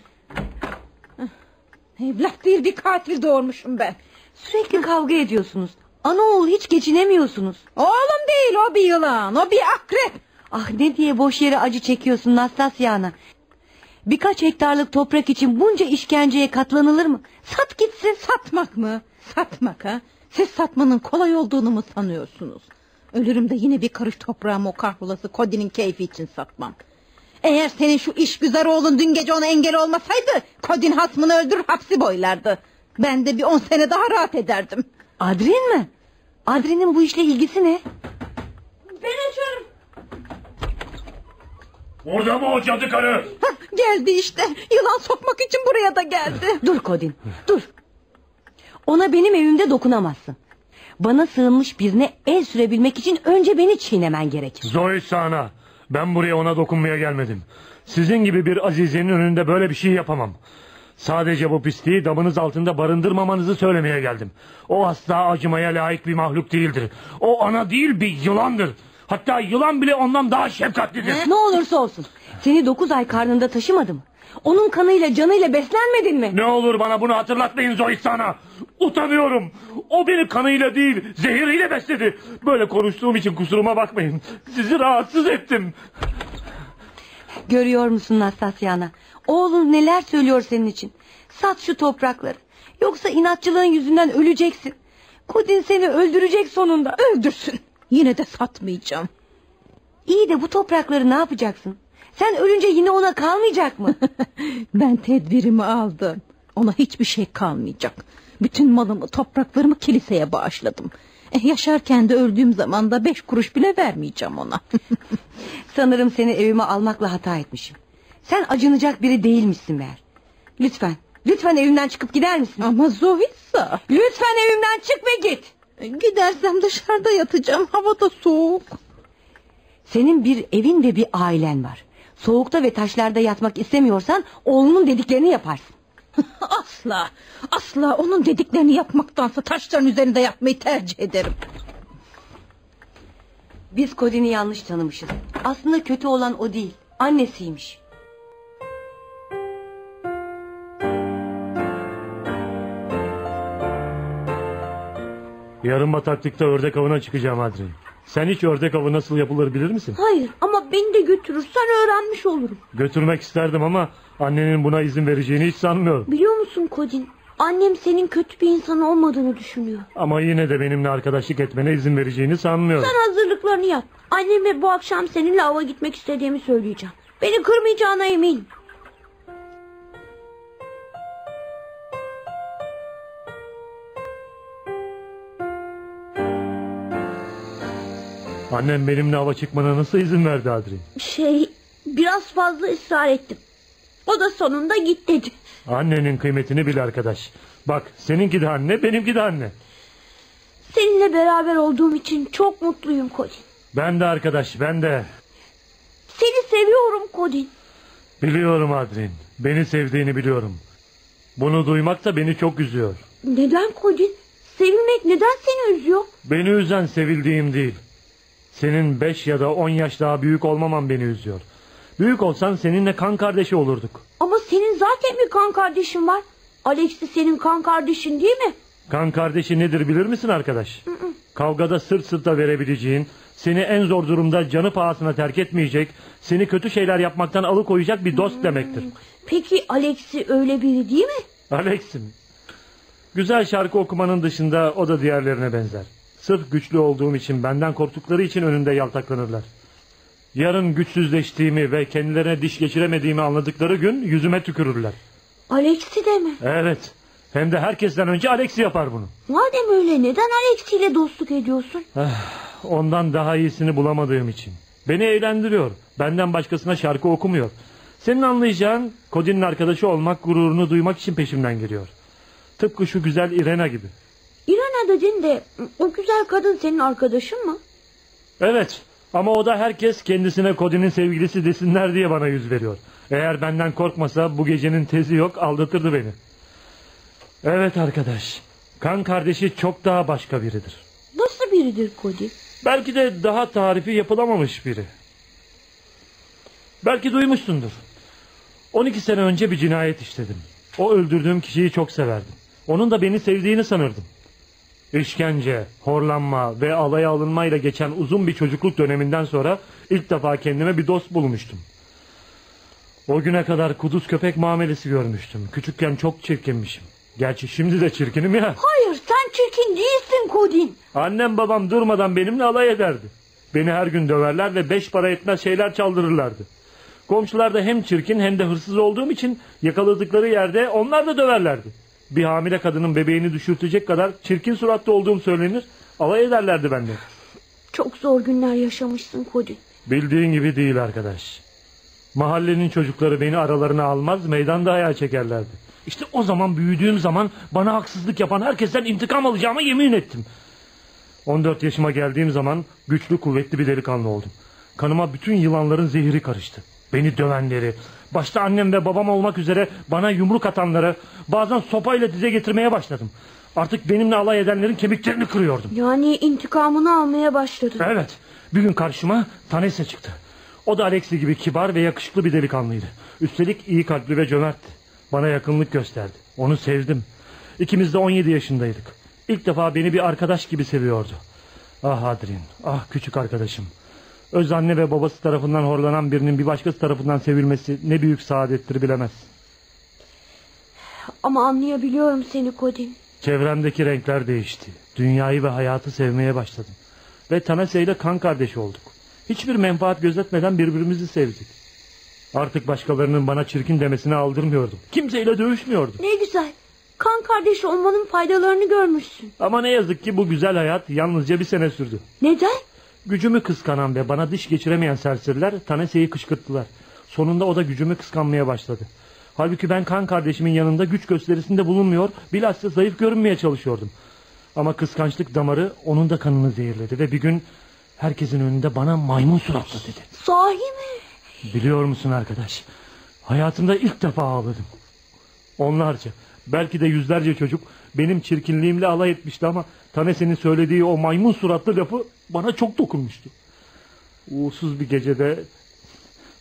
Evlat değil, bir katil doğurmuşum ben. Sürekli kavga ediyorsunuz. Ana oğul hiç geçinemiyorsunuz. Oğlum değil, o bir yılan, o bir akrep. Ah, ne diye boş yere acı çekiyorsun Nastasyana. Birkaç hektarlık toprak için bunca işkenceye katlanılır mı? Sat gitsin. Satmak mı? Satmak ha? Siz satmanın kolay olduğunu mu sanıyorsunuz? Ölürüm de yine bir karış toprağımı o kahrolası Kodin'in keyfi için satmam. Eğer senin şu işgüzar oğlun dün gece ona engel olmasaydı Kodin hasmını öldürür hapsi boylardı. Ben de bir 10 sene daha rahat ederdim. Adrin mi? Adrin'in bu işle ilgisi ne? Ben açarım. Orada mı o cadı karı? Hah, geldi işte. Yılan sokmak için buraya da geldi. Dur Kodin, dur. Ona benim evimde dokunamazsın. Bana sığınmış birine el sürebilmek için önce beni çiğnemen gerekir. Zoe sana. Ben buraya ona dokunmaya gelmedim. Sizin gibi bir azizenin önünde böyle bir şey yapamam. Sadece bu pisliği damınız altında barındırmamanızı söylemeye geldim. O asla acımaya layık bir mahluk değildir. O ana değil, bir yılandır. Hatta yılan bile ondan daha şefkatlidir. Ne olursa olsun. Seni 9 ay karnında taşımadı mı? Onun kanıyla canıyla beslenmedin mi? Ne olur bana bunu hatırlatmayın Zoe sana. Utanıyorum. O beni kanıyla değil, zehiriyle besledi. Böyle konuştuğum için kusuruma bakmayın. Sizi rahatsız ettim. Görüyor musun Nastasyana? Oğlun neler söylüyor senin için. Sat şu toprakları. Yoksa inatçılığın yüzünden öleceksin. Kodin seni öldürecek sonunda. Öldürsün. Yine de satmayacağım. İyi de bu toprakları ne yapacaksın? Sen ölünce yine ona kalmayacak mı? Ben tedbirimi aldım. Ona hiçbir şey kalmayacak. Bütün malımı, topraklarımı kiliseye bağışladım. Yaşarken de öldüğüm zaman da 5 kuruş bile vermeyeceğim ona. Sanırım seni evime almakla hata etmişim. Sen acınacak biri değilmişsin meğer. Lütfen evimden çıkıp gider misin? Ama Zovitsa. Lütfen evimden çık ve git. Gidersem dışarıda yatacağım, havada soğuk. Senin bir evin ve bir ailen var. Soğukta ve taşlarda yatmak istemiyorsan oğlunun dediklerini yaparsın. Asla onun dediklerini yapmaktansa taşların üzerinde yatmayı tercih ederim. Biz Kodin'i yanlış tanımışız. Aslında kötü olan o değil. Annesiymiş. Yarın bataklıkta ördek avına çıkacağım Adrin. Sen hiç ördek avı nasıl yapılır bilir misin? Hayır ama beni de götürürsen öğrenmiş olurum. Götürmek isterdim ama annenin buna izin vereceğini hiç sanmıyorum. Biliyor musun Codin? Annem senin kötü bir insan olmadığını düşünüyor. Ama yine de benimle arkadaşlık etmene izin vereceğini sanmıyorum. Sen hazırlıklarını yap. Anneme bu akşam seninle ava gitmek istediğimi söyleyeceğim. Beni kırmayacağına eminim. Annem benimle ava çıkmana nasıl izin verdi Adrin? Biraz fazla ısrar ettim. O da sonunda git dedi. Annenin kıymetini bil arkadaş. Bak seninki de anne, benimki de anne. Seninle beraber olduğum için çok mutluyum Codin. Ben de arkadaş, ben de. Seni seviyorum Codin. Biliyorum Adrin. Beni sevdiğini biliyorum. Bunu duymak da beni çok üzüyor. Neden Codin? Sevilmek neden seni üzüyor? Beni üzen sevildiğim değil. Senin 5 ya da 10 yaş daha büyük olmaman beni üzüyor. Büyük olsan seninle kan kardeşi olurduk. Ama senin zaten bir kan kardeşin var. Alex de senin kan kardeşin değil mi? Kan kardeşi nedir bilir misin arkadaş? Kavgada sırt sırta verebileceğin, seni en zor durumda canı pahasına terk etmeyecek, seni kötü şeyler yapmaktan alıkoyacak bir dost demektir. Peki Alex'i öyle biri değil mi? Alex'im. Güzel şarkı okumanın dışında o da diğerlerine benzer. Sırf güçlü olduğum için, benden korktukları için önünde yaltaklanırlar. Yarın güçsüzleştiğimi ve kendilerine diş geçiremediğimi anladıkları gün yüzüme tükürürler. Alex'i de mi? Evet. Hem de herkesten önce Alex yapar bunu. Madem öyle neden Alex ile dostluk ediyorsun? Ondan daha iyisini bulamadığım için. Beni eğlendiriyor. Benden başkasına şarkı okumuyor. Senin anlayacağın Codin'in arkadaşı olmak, gururunu duymak için peşimden geliyor. Tıpkı şu güzel Irena gibi. Irena dedin de o güzel kadın senin arkadaşın mı? Evet. Ama o da herkes kendisine Codin'in sevgilisi desinler diye bana yüz veriyor. Eğer benden korkmasa bu gecenin tezi yok, aldatırdı beni. Evet arkadaş. Kan kardeşi çok daha başka biridir. Nasıl biridir Cody? Belki de daha tarifi yapılamamış biri. Belki duymuşsundur. 12 sene önce bir cinayet işledim. O öldürdüğüm kişiyi çok severdim. Onun da beni sevdiğini sanırdım. İşkence, horlanma ve alaya alınmayla geçen uzun bir çocukluk döneminden sonra ilk defa kendime bir dost bulmuştum. O güne kadar kuduz köpek muamelesi görmüştüm. Küçükken çok çirkinmişim. Gerçi şimdi de çirkinim ya. Hayır, sen çirkin değilsin Codin. Annem babam durmadan benimle alay ederdi. Beni her gün döverler ve 5 para etmez şeyler çaldırırlardı. Komşular da hem çirkin hem de hırsız olduğum için yakaladıkları yerde onlar da döverlerdi. Bir hamile kadının bebeğini düşürtecek kadar çirkin suratlı olduğum söylenir, alay ederlerdi benden. Çok zor günler yaşamışsın Codin. Bildiğin gibi değil arkadaş. Mahallenin çocukları beni aralarına almaz, meydanda ayağa çekerlerdi. İşte o zaman büyüdüğüm zaman bana haksızlık yapan herkesten intikam alacağıma yemin ettim. 14 yaşıma geldiğim zaman güçlü kuvvetli bir delikanlı oldum. Kanıma bütün yılanların zehri karıştı. Beni dövenleri, başta annem ve babam olmak üzere bana yumruk atanları, bazen sopayla dize getirmeye başladım. Artık benimle alay edenlerin kemiklerini kırıyordum. Yani intikamını almaya başladın. Evet, bir gün karşıma Tanese çıktı. O da Alexi gibi kibar ve yakışıklı bir delikanlıydı. Üstelik iyi kalpli ve cömertti. Bana yakınlık gösterdi. Onu sevdim. İkimiz de 17 yaşındaydık. İlk defa beni bir arkadaş gibi seviyordu. Ah Adrin, ah küçük arkadaşım. Öz anne ve babası tarafından horlanan birinin bir başkası tarafından sevilmesi ne büyük saadettir bilemezsin. Ama anlayabiliyorum seni Codin. Çevremdeki renkler değişti. Dünyayı ve hayatı sevmeye başladım. Ve Tanase ile kan kardeşi olduk. Hiçbir menfaat gözetmeden birbirimizi sevdik. Artık başkalarının bana çirkin demesine aldırmıyordum. Kimseyle dövüşmüyordum. Ne güzel. Kan kardeş olmanın faydalarını görmüşsün. Ama ne yazık ki bu güzel hayat yalnızca bir sene sürdü. Neden? Gücümü kıskanan ve bana diş geçiremeyen serseriler Tanese'yi kışkırttılar. Sonunda o da gücümü kıskanmaya başladı. Halbuki ben kan kardeşimin yanında güç gösterisinde bulunmuyor, bilhassa zayıf görünmeye çalışıyordum. Ama kıskançlık damarı onun da kanını zehirledi ve bir gün herkesin önünde bana maymun suratlı dedi. Sahi mi? Biliyor musun arkadaş? Hayatımda ilk defa ağladım. Onlarca, belki de yüzlerce çocuk benim çirkinliğimle alay etmişti ama Tanese'nin söylediği o maymun suratlı lafı bana çok dokunmuştu. Uğursuz bir gecede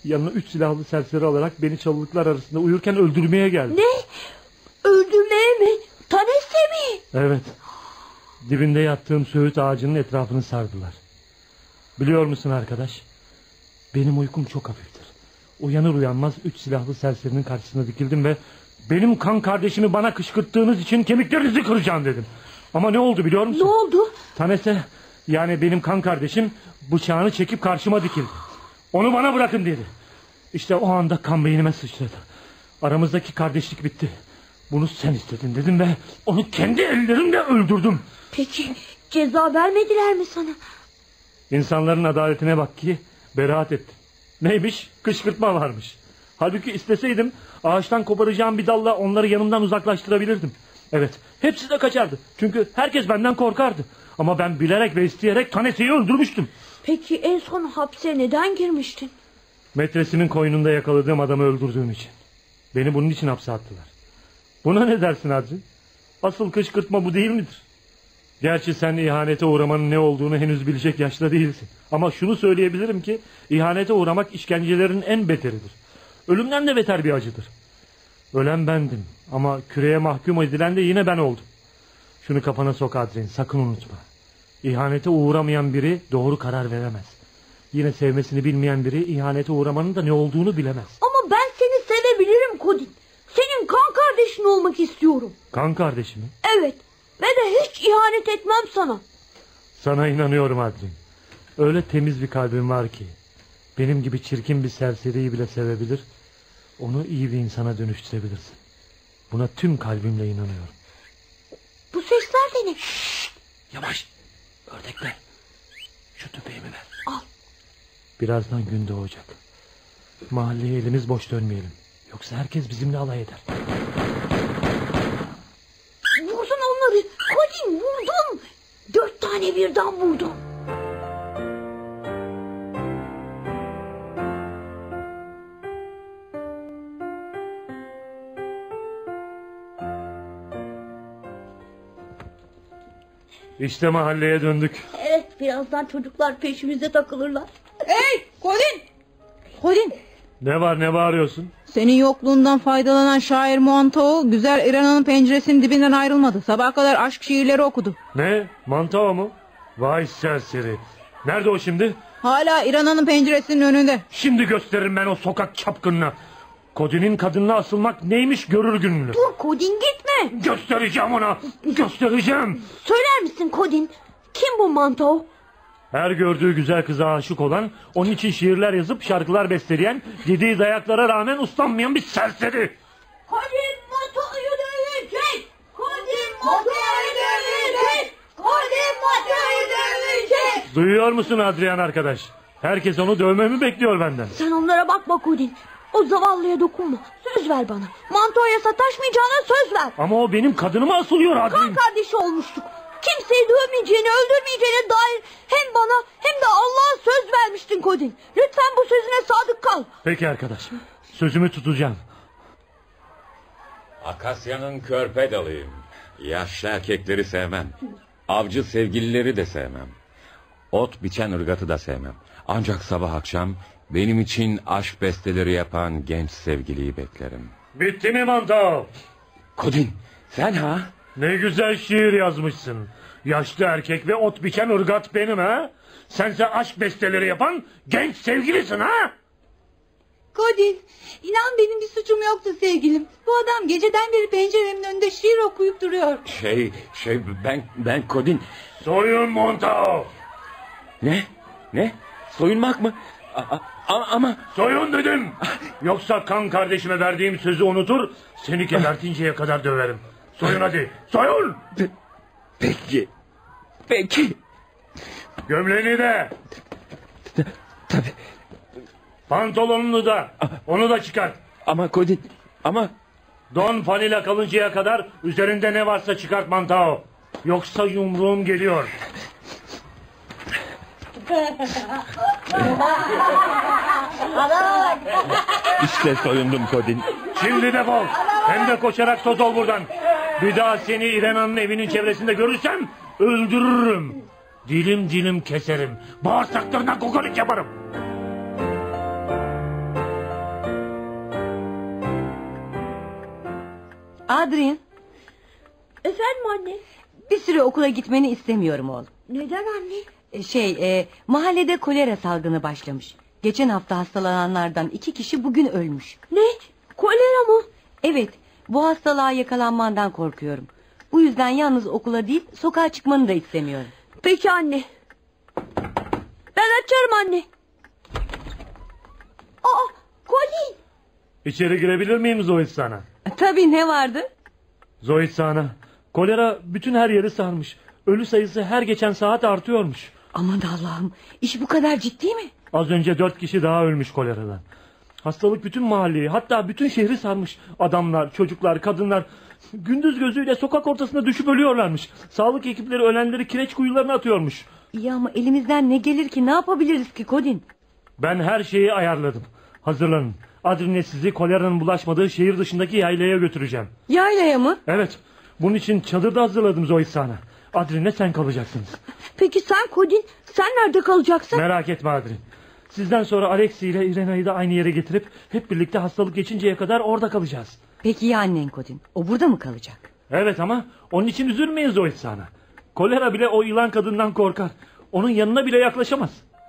Yanına 3 silahlı serseri alarak beni çalılıklar arasında uyurken öldürmeye geldi. Ne? Öldürmeye mi? Tanesi mi? Evet. Dibinde yattığım söğüt ağacının etrafını sardılar. Biliyor musun arkadaş? Benim uykum çok hafiftir. Uyanır uyanmaz 3 silahlı serserinin karşısına dikildim ve benim kan kardeşimi bana kışkırttığınız için kemiklerinizi kıracağım dedim. Ama ne oldu biliyor musun? Ne oldu? Tanese, yani benim kan kardeşim bıçağını çekip karşıma dikildi. Onu bana bırakın dedi. İşte o anda kan beynime sıçradı. Aramızdaki kardeşlik bitti. Bunu sen istedin dedim ve onu kendi ellerimle öldürdüm. Peki ceza vermediler mi sana? İnsanların adaletine bak ki beraat ettim. Neymiş? Kışkırtma varmış. Halbuki isteseydim ağaçtan koparacağım bir dalla onları yanımdan uzaklaştırabilirdim. Evet, hepsi de kaçardı. Çünkü herkes benden korkardı. Ama ben bilerek ve isteyerek Tanese'yi öldürmüştüm. Peki en son hapse neden girmiştin? Metresinin koynunda yakaladığım adamı öldürdüğüm için. Beni bunun için hapse attılar. Buna ne dersin Adri? Asıl kışkırtma bu değil midir? Gerçi sen ihanete uğramanın ne olduğunu henüz bilecek yaşta değilsin. Ama şunu söyleyebilirim ki ihanete uğramak işkencelerin en beteridir. Ölümden de beter bir acıdır. Ölen bendim ama küreye mahkum edilen de yine ben oldum. Şunu kafana sok Adrien, sakın unutma. İhanete uğramayan biri doğru karar veremez. Yine sevmesini bilmeyen biri ihanete uğramanın da ne olduğunu bilemez. Ama ben seni sevebilirim Kodin. Senin kan kardeşin olmak istiyorum. Kan kardeşi mi? Evet. Ve de hiç ihanet etmem sana. Sana inanıyorum Adrien. Öyle temiz bir kalbin var ki benim gibi çirkin bir serseriyi bile sevebilir, onu iyi bir insana dönüştürebilirsin. Buna tüm kalbimle inanıyorum. Bu sesler de ne? Yavaş, ördekler. Şu tüfeğimi ver. Al. Birazdan gün doğacak. Mahalleye elimiz boş dönmeyelim. Yoksa herkes bizimle alay eder. Vurdun onları. Kodin vurdun. 4 tane birden vurdun. İşte mahalleye döndük. Evet, birazdan çocuklar peşimize takılırlar. Hey Colin! Colin! Ne var, ne bağırıyorsun? Senin yokluğundan faydalanan şair Montao güzel İran'ın penceresinin dibinden ayrılmadı. Sabaha kadar aşk şiirleri okudu. Ne? Mantava mı? Vay serseri. Nerede o şimdi? Hala İran'ın penceresinin önünde. Şimdi gösteririm ben o sokak çapkınına. Kodin'in kadınına asılmak neymiş görür gününü. Dur Kodin, gitme. Göstereceğim ona. Göstereceğim. Söyler misin Kodin? Kim bu Manto? Her gördüğü güzel kıza aşık olan, onun için şiirler yazıp şarkılar besteleyen, yediği dayaklara rağmen uslanmayan bir serseri. Kodin Manto'yu dövecek. Kodin Manto'yu dövecek. Kodin Manto'yu dövecek. Duyuyor musun Adrian arkadaş? Herkes onu dövmemi bekliyor benden. Sen onlara bakma Kodin. O zavallıya dokunma. Söz ver bana. Manto'ya sataşmayacağına söz ver. Ama o benim kadınıma asılıyor Adrian. Kan kardeşi olmuştuk. Kimseyi dövmeyeceğine, öldürmeyeceğine dair hem bana hem de Allah'a söz vermiştin Kodin. Lütfen bu sözüne sadık kal. Peki arkadaş. Sözümü tutacağım. Akasya'nın körpe dalıyım. Yaşlı erkekleri sevmem. Avcı sevgilileri de sevmem. Ot biçen ırgatı da sevmem. Ancak sabah akşam benim için aşk besteleri yapan genç sevgiliyi beklerim. Bitti mi Manto? Kodin, sen ha? Ne güzel şiir yazmışsın. Yaşlı erkek ve ot biçen ırgat benim ha? Sense aşk besteleri yapan genç sevgilisin ha? Kodin, inan benim bir suçum yoktu sevgilim. Bu adam geceden beri penceremin önünde şiir okuyup duruyor. Ben Kodin. Soyun Manto. Ne? Soyunmak mı? Ama... Soyun dedim. Yoksa kan kardeşime verdiğim sözü unutur, seni gebertinceye kadar döverim. Soyun hadi, soyun. Peki. Gömleğini de. Tabii. Pantolonunu da. Onu da çıkart. Ama Kodin, Don fanila kalıncaya kadar üzerinde ne varsa çıkart Mantao. Yoksa yumruğum geliyor. İşte soyundum Kodin. Şimdi defol. Hem de koşarak toz ol buradan. Bir daha seni İrena'nın evinin çevresinde görürsem öldürürüm. Dilim keserim. Bağırsaklarına kokoreç yaparım. Adrien, Efendim anne? bir süre okula gitmeni istemiyorum oğlum. Neden anne? Mahallede kolera salgını başlamış. Geçen hafta hastalananlardan 2 kişi bugün ölmüş. Ne? Kolera mı? Evet, bu hastalığa yakalanmandan korkuyorum. Bu yüzden yalnız okula değil, sokağa çıkmanı da istemiyorum. Peki anne. Ben açarım anne. Aa, Colin. İçeri girebilir miyim Zoisana? Tabii, ne vardı? Zoisana, kolera bütün her yeri sarmış. Ölü sayısı her geçen saat artıyormuş. Aman Allah'ım, iş bu kadar ciddi mi? Az önce 4 kişi daha ölmüş koleradan. Hastalık bütün mahalleyi, hatta bütün şehri sarmış. Adamlar, çocuklar, kadınlar gündüz gözüyle sokak ortasına düşüp ölüyorlarmış. Sağlık ekipleri ölenleri kireç kuyularına atıyormuş. İyi ama elimizden ne gelir ki, ne yapabiliriz ki Kodin? Ben her şeyi ayarladım. Hazırlanın. Adrin'le sizi koleranın bulaşmadığı şehir dışındaki yaylaya götüreceğim. Yaylaya mı? Evet. Bunun için çadır da hazırladım Zoisana. Adrin'le sen kalacaksınız. Peki sen Colin, sen nerede kalacaksın? Merak etme Adrin. Sizden sonra Alexi ile Irena'yı da aynı yere getirip hep birlikte hastalık geçinceye kadar orada kalacağız. Peki ya annen Kodin? O burada mı kalacak? Evet ama onun için üzülmeyin Zoisana. Kolera bile o yılan kadından korkar. Onun yanına bile yaklaşamaz.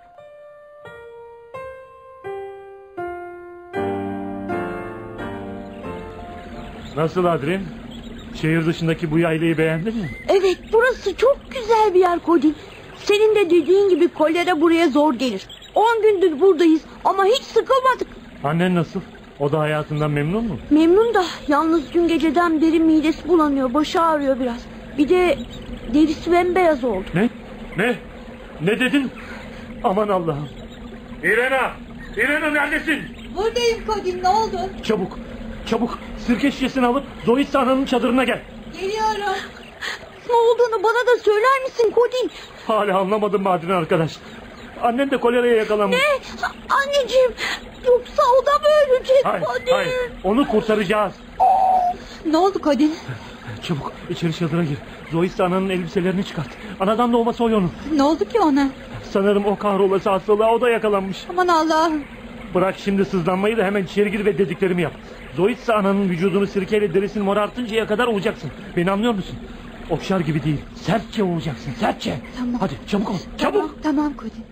Nasıl Adrin? Şehir dışındaki bu yaylayı beğendin mi? Evet, burası çok güzel bir yer Colin. Senin de dediğin gibi kolera buraya zor gelir. 10 gündür buradayız ama hiç sıkılmadık. Annen nasıl? O da hayatından memnun mu? Memnun da yalnız dün geceden beri midesi bulanıyor, başı ağrıyor biraz. Bir de derisi bembeyaz oldu. Ne? Ne? Ne dedin? Aman Allah'ım. İrena! İrena neredesin? Buradayım Kodin, ne oldu? Çabuk, çabuk sirke şişesini alıp Zoisana'nın çadırına gel. Geliyorum. Ne olduğunu bana da söyler misin Colin? Hala anlamadım mı Adrin arkadaş? Annen de koleraya yakalanmış. Ne? Anneciğim, yoksa o da mı ölecek Hayır, Colin? hayır. Onu kurtaracağız. Ne oldu Kodin? Çabuk içeri çadıra gir. Zoisana'nın elbiselerini çıkart. Anadan doğma soy onu. Ne oldu ki ona? Sanırım o kahrolası hastalığa o da yakalanmış. Aman Allah'ım. Bırak şimdi sızlanmayı da hemen içeri gir ve dediklerimi yap. Zoisana'nın vücudunu sirkeyle derisini morartıncaya kadar olacaksın. Beni anlıyor musun? Okşar gibi değil. Sertçe olacaksın. Sertçe. Tamam. Hadi çabuk ol. Çabuk. Tamam Kodin.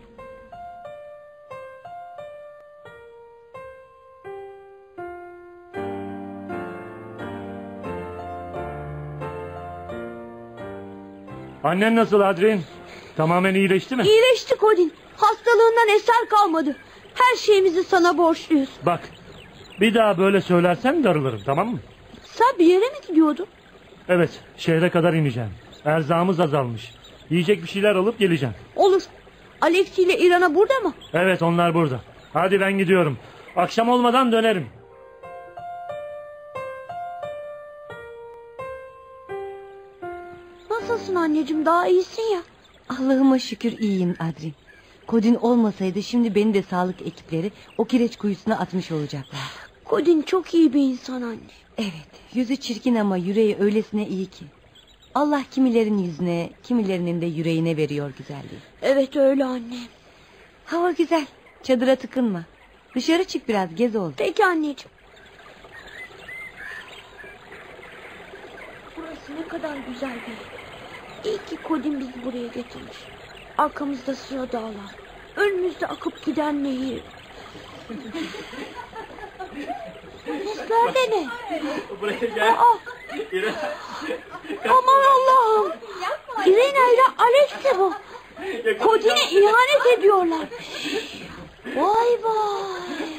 Annen nasıl Adrin? Tamamen iyileşti mi? İyileşti Colin. Hastalığından eser kalmadı. Her şeyimizi sana borçluyuz. Bak. Bir daha böyle söylersen darılırım, tamam mı? Sen bir yere mi gidiyordun? Evet. Şehre kadar ineceğim. Erzağımız azalmış. Yiyecek bir şeyler alıp geleceğim. Olur. Alexi ile İrana burada mı? Evet, onlar burada. Hadi ben gidiyorum. Akşam olmadan dönerim. Nasılsın anneciğim, daha iyisin ya. Allah'ıma şükür iyiyim Adrin. Kodin olmasaydı şimdi beni de sağlık ekipleri o kireç kuyusuna atmış olacaklar. Colin çok iyi bir insan anne. Evet, yüzü çirkin ama yüreği öylesine iyi ki. Allah kimilerin yüzüne, kimilerinin de yüreğine veriyor güzelliği. Evet öyle anne. Hava güzel, çadıra tıkınma. Dışarı çık biraz, gez oğlum. Peki anneciğim. Burası ne kadar güzel bir yer. İyi ki Colin bizi buraya getirmiş. Arkamızda sıra dağlar. Önümüzde akıp giden nehir. Sesler de ne? Buraya gel. Aman Allah'ım. Irena ile Alexi bu. Colin'e ihanet ediyorlar. Vay vay.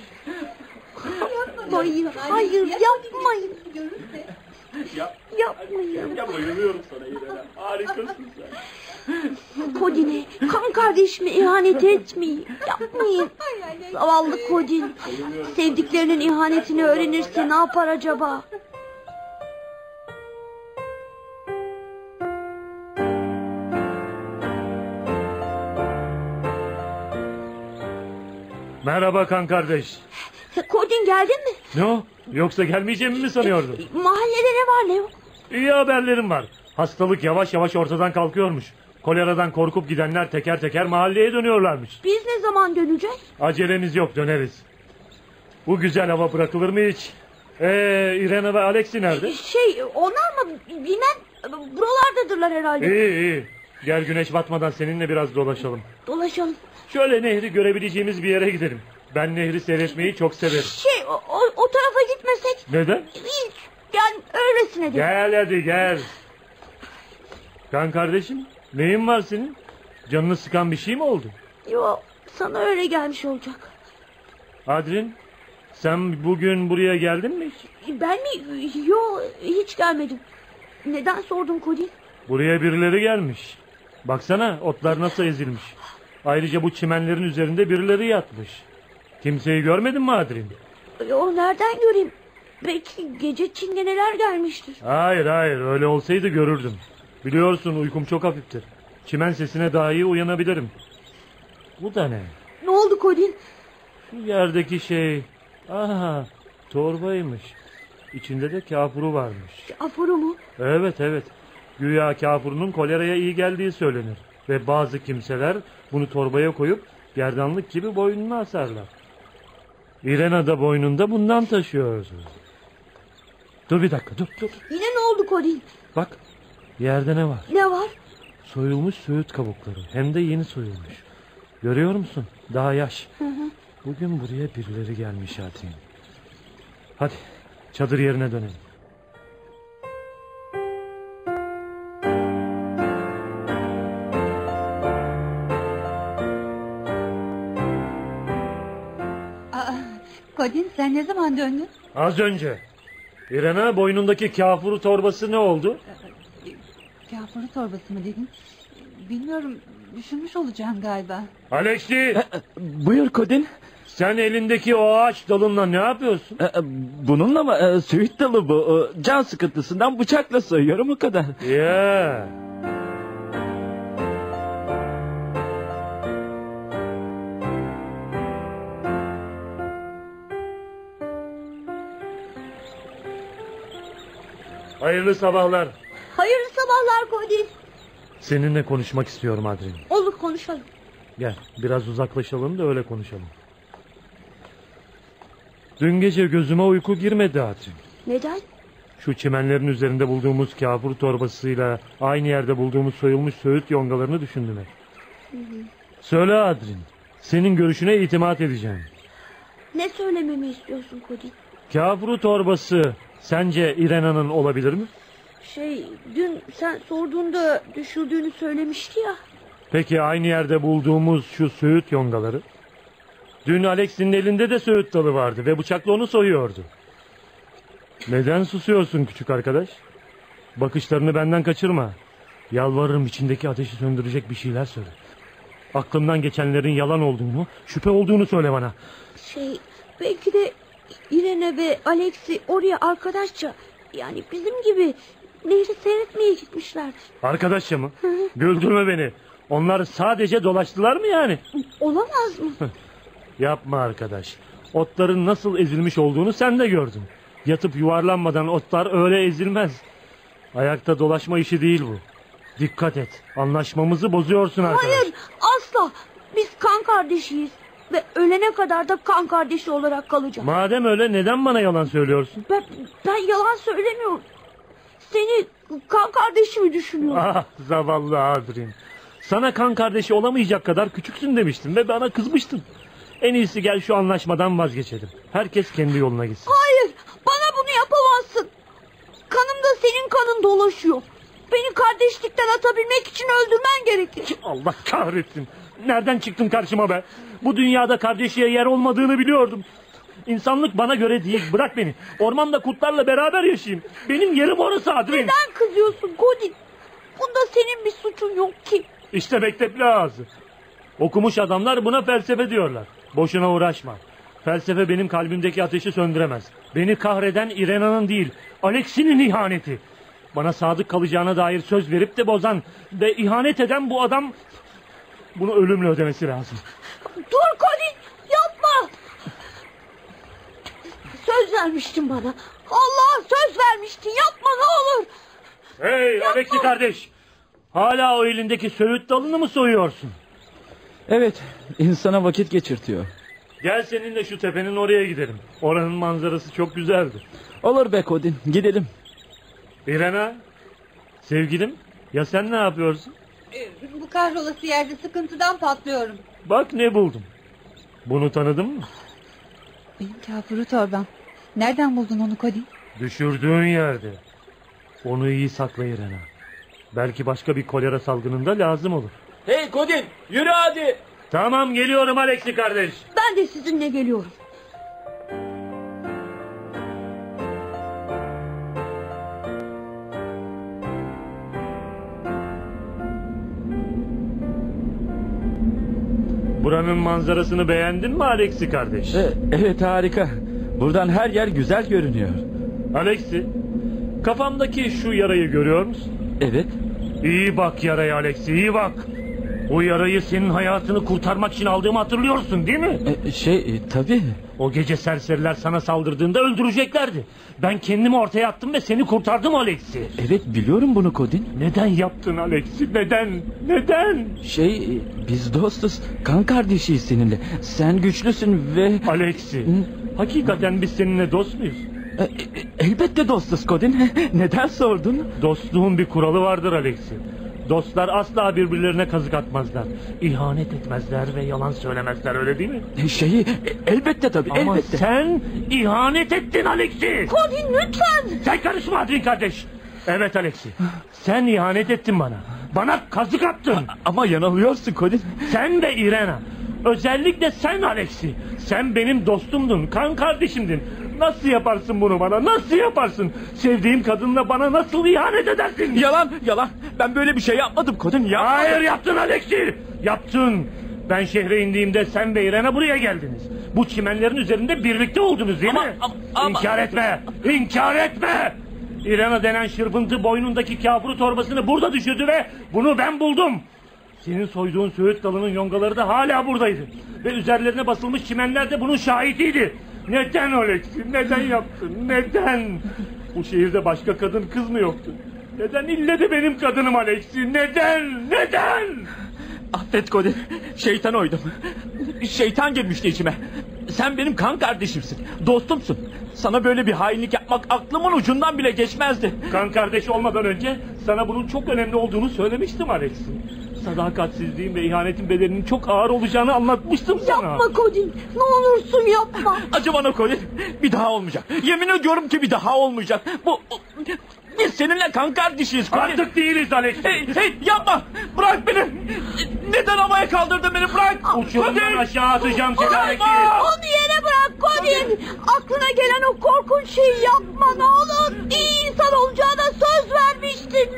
Hayır, hayır yapmayın. Yapmayın. Ya bayılıyorum sana İrena. Harikasın sen. Colin'e, kan kardeşime ihanet etmeyin. Yapmayın. Zavallı Colin. Sevdiklerinin ihanetini öğrenirse ne yapar acaba? Merhaba kan kardeş. Colin geldin mi? Ne o? Yoksa gelmeyeceğimi mi sanıyordun? Mahallede ne var ne yok? İyi haberlerim var. Hastalık yavaş yavaş ortadan kalkıyormuş. Koleradan korkup gidenler teker teker mahalleye dönüyorlarmış. Biz ne zaman döneceğiz? Acelemiz yok, döneriz. Bu güzel hava bırakılır mı hiç? Irena ve Alexi nerede? Onlar mı? Bilmem, buralardadırlar herhalde. İyi. Gel güneş batmadan seninle biraz dolaşalım. Dolaşalım. Şöyle nehri görebileceğimiz bir yere gidelim. Ben nehri seyretmeyi çok severim. O tarafa gitmesek? Neden? Hiç. Gel öylesine de. Gel hadi gel. Kan kardeşim, neyin var senin? Canını sıkan bir şey mi oldu? Yok, sana öyle gelmiş olacak. Adrin, sen bugün buraya geldin mi hiç? Ben mi? Yok, hiç gelmedim. Neden sordun Cody? Buraya birileri gelmiş. Baksana otlar nasıl ezilmiş. Ayrıca bu çimenlerin üzerinde birileri yatmış. Kimseyi görmedin mi Adrin? O nereden göreyim? Belki gece çingeneler gelmiştir. Hayır öyle olsaydı görürdüm. Biliyorsun uykum çok hafiftir. Çimen sesine dahi uyanabilirim. Bu da ne? Ne oldu Cody? Şu yerdeki şey... Aha, torbaymış. İçinde de kafuru varmış. Afuru mu? Evet. Güya kafurunun koleraya iyi geldiği söylenir. Ve bazı kimseler bunu torbaya koyup gerdanlık gibi boynuna asarlar. Irena da boynunda bundan taşıyordu. Dur bir dakika dur. Yine ne oldu Cody? Bak yerde ne var? Ne var? Soyulmuş söğüt kabukları. Hem de yeni soyulmuş. Görüyor musun? Daha yaş. Hı. Bugün buraya birileri gelmiş Adrin. Hadi çadır yerine dönelim. Kodin sen ne zaman döndün? Az önce. Irena boynundaki kafuru torbası ne oldu? Kafuru torbası mı dedin? Bilmiyorum, düşünmüş olacağım galiba. Alexi! Buyur Kodin. Sen elindeki o ağaç dalınla ne yapıyorsun? Bununla mı? Söğüt dalı bu. Can sıkıntısından bıçakla soyuyorum o kadar. Ya. Hayırlı sabahlar. Hayırlı sabahlar Cody. Seninle konuşmak istiyorum Adrin. Olur, konuşalım. Gel biraz uzaklaşalım da öyle konuşalım. Dün gece gözüme uyku girmedi Adrin. Neden? Şu çimenlerin üzerinde bulduğumuz kafur torbasıyla aynı yerde bulduğumuz soyulmuş söğüt yongalarını düşündüm hep. Söyle Adrin. Senin görüşüne itimat edeceğim. Ne söylememi istiyorsun Cody? Kafuru torbası sence Irena'nın olabilir mi? Dün sen sorduğunda düşürdüğünü söylemişti ya. Peki aynı yerde bulduğumuz şu söğüt yongaları? Dün Alex'in elinde de söğüt dalı vardı ve bıçakla onu soyuyordu. Neden susuyorsun küçük arkadaş? Bakışlarını benden kaçırma. Yalvarırım, içindeki ateşi söndürecek bir şeyler söyle. Aklımdan geçenlerin yalan olduğunu, şüphe olduğunu söyle bana. Belki de Irene ve Alex'i oraya arkadaşça, yani bizim gibi nehri seyretmeye gitmişlerdir. Arkadaşça mı? Güldürme beni. Onlar sadece dolaştılar mı yani? Olamaz mı? Yapma arkadaş. Otların nasıl ezilmiş olduğunu sen de gördün. Yatıp yuvarlanmadan otlar öyle ezilmez. Ayakta dolaşma işi değil bu. Dikkat et. Anlaşmamızı bozuyorsun arkadaş. Hayır, asla. Biz kan kardeşiyiz. Ve ölene kadar da kan kardeşi olarak kalacağız. Madem öyle neden bana yalan söylüyorsun? Ben yalan söylemiyorum. Seni kan kardeşimi düşünüyorum. Ah zavallı Adrin. Sana kan kardeşi olamayacak kadar küçüksün demiştin ve bana kızmıştın. En iyisi gel şu anlaşmadan vazgeçelim. Herkes kendi yoluna gitsin. Hayır, bana bunu yapamazsın. Kanımda senin kanın dolaşıyor. Beni kardeşlikten atabilmek için öldürmen gerekir. Allah kahretsin. Nereden çıktın karşıma be? Bu dünyada kardeşliğe yer olmadığını biliyordum. İnsanlık bana göre değil. Bırak beni. Ormanda kurtlarla beraber yaşayayım. Benim yerim orası Adrin. Neden kızıyorsun Cody? Bunda senin bir suçun yok ki. İşte mektepli ağzı. Okumuş adamlar buna felsefe diyorlar. Boşuna uğraşma. Felsefe benim kalbimdeki ateşi söndüremez. Beni kahreden Irena'nın değil, Alex'in ihaneti. Bana sadık kalacağına dair söz verip de bozan ve ihanet eden bu adam... bunu ölümle ödemesi lazım. Dur Cody, yapma. Söz vermiştin bana. Allah, söz vermiştin, yapma ne olur. Hey Alex'i kardeş. Hala o elindeki söğüt dalını mı soyuyorsun? Evet, insana vakit geçirtiyor. Gel seninle şu tepenin oraya gidelim. Oranın manzarası çok güzeldi. Olur be Kodin, gidelim. İrena, sevgilim, ya sen ne yapıyorsun? Bu kahrolası yerde sıkıntıdan patlıyorum. Bak ne buldum. Bunu tanıdın mı? Benim kafuru torbam. Nereden buldun onu Kodin? Düşürdüğün yerde. Onu iyi sakla İrena. Belki başka bir kolera salgınında lazım olur. Hey Kodin, yürü hadi. Tamam, geliyorum Alexi kardeş. Ben de sizinle geliyorum. Buranın manzarasını beğendin mi Alexi kardeş? Evet, harika. Buradan her yer güzel görünüyor. Alexi, kafamdaki şu yarayı görüyor musun? Evet. İyi bak yaraya Alexi, iyi bak. Bu yarayı senin hayatını kurtarmak için aldığımı hatırlıyorsun değil mi? Tabii. O gece serseriler sana saldırdığında öldüreceklerdi. Ben kendimi ortaya attım ve seni kurtardım Alexi. Evet, biliyorum bunu Kodin. Neden yaptın Alexi? Neden? Neden? Biz dostuz. Kan kardeşiyiz seninle. Sen güçlüsün ve... Alexi, hakikaten biz seninle dost muyuz? Elbette dostuz Kodin. Neden sordun? Dostluğun bir kuralı vardır Alexi. Dostlar asla birbirlerine kazık atmazlar. İhanet etmezler ve yalan söylemezler, öyle değil mi? Elbette tabii, Ama elbette. sen ihanet ettin Alexi. Kodin lütfen. Sen karışma Adrin kardeş. Evet Alexi, sen ihanet ettin bana. Bana kazık attın. Ama yanılıyorsun Kodin. Sen ve Irena. Özellikle sen Alexi. Sen benim dostumdun, kan kardeşimdin. Nasıl yaparsın bunu bana? Nasıl yaparsın? Sevdiğim kadınla bana nasıl ihanet edersin? Yalan. Ben böyle bir şey yapmadım Kodin. Hayır, yaptın Alexi. Yaptın. Ben şehre indiğimde sen ve Irena buraya geldiniz. Bu çimenlerin üzerinde birlikte oldunuz değil mi? Ama... İnkar etme. İnkar etme. Irena denen şırpıntı boynundaki kafuru torbasını burada düşürdü ve bunu ben buldum. Senin soyduğun söğüt dalının yongaları da hala buradaydı. Ve üzerlerine basılmış çimenler de bunun şahidiydi. Neden Alexi? Neden yaptın? Neden? Bu şehirde başka kadın kız mı yoktu? Neden ille de benim kadınım Alexi? Neden? Neden? Affet Kodin. Şeytan oydum. Şeytan girmişti içime. Sen benim kan kardeşimsin. Dostumsun. Sana böyle bir hainlik yapmak aklımın ucundan bile geçmezdi. Kan kardeş olmadan önce sana bunun çok önemli olduğunu söylemiştim Alexi. Sadakatsizliğin ve ihanetin bedelinin çok ağır olacağını anlatmıştım sana. Yapma Kodin. Ne olursun yapma. Acı bana Kodin. Bir daha olmayacak. Yemin ediyorum ki bir daha olmayacak. Biz seninle kan kardeşiyiz Kodin. Artık değiliz Alexi. Hey, yapma. Bırak beni. Neden havaya kaldırdın beni? Bırak. Uçurumdan aşağı atacağım seni Alexi. Onu yere bırak Kodin. Aklına gelen o korkunç şeyi yapma ne olur. İyi insan olacağına söz vermiştin.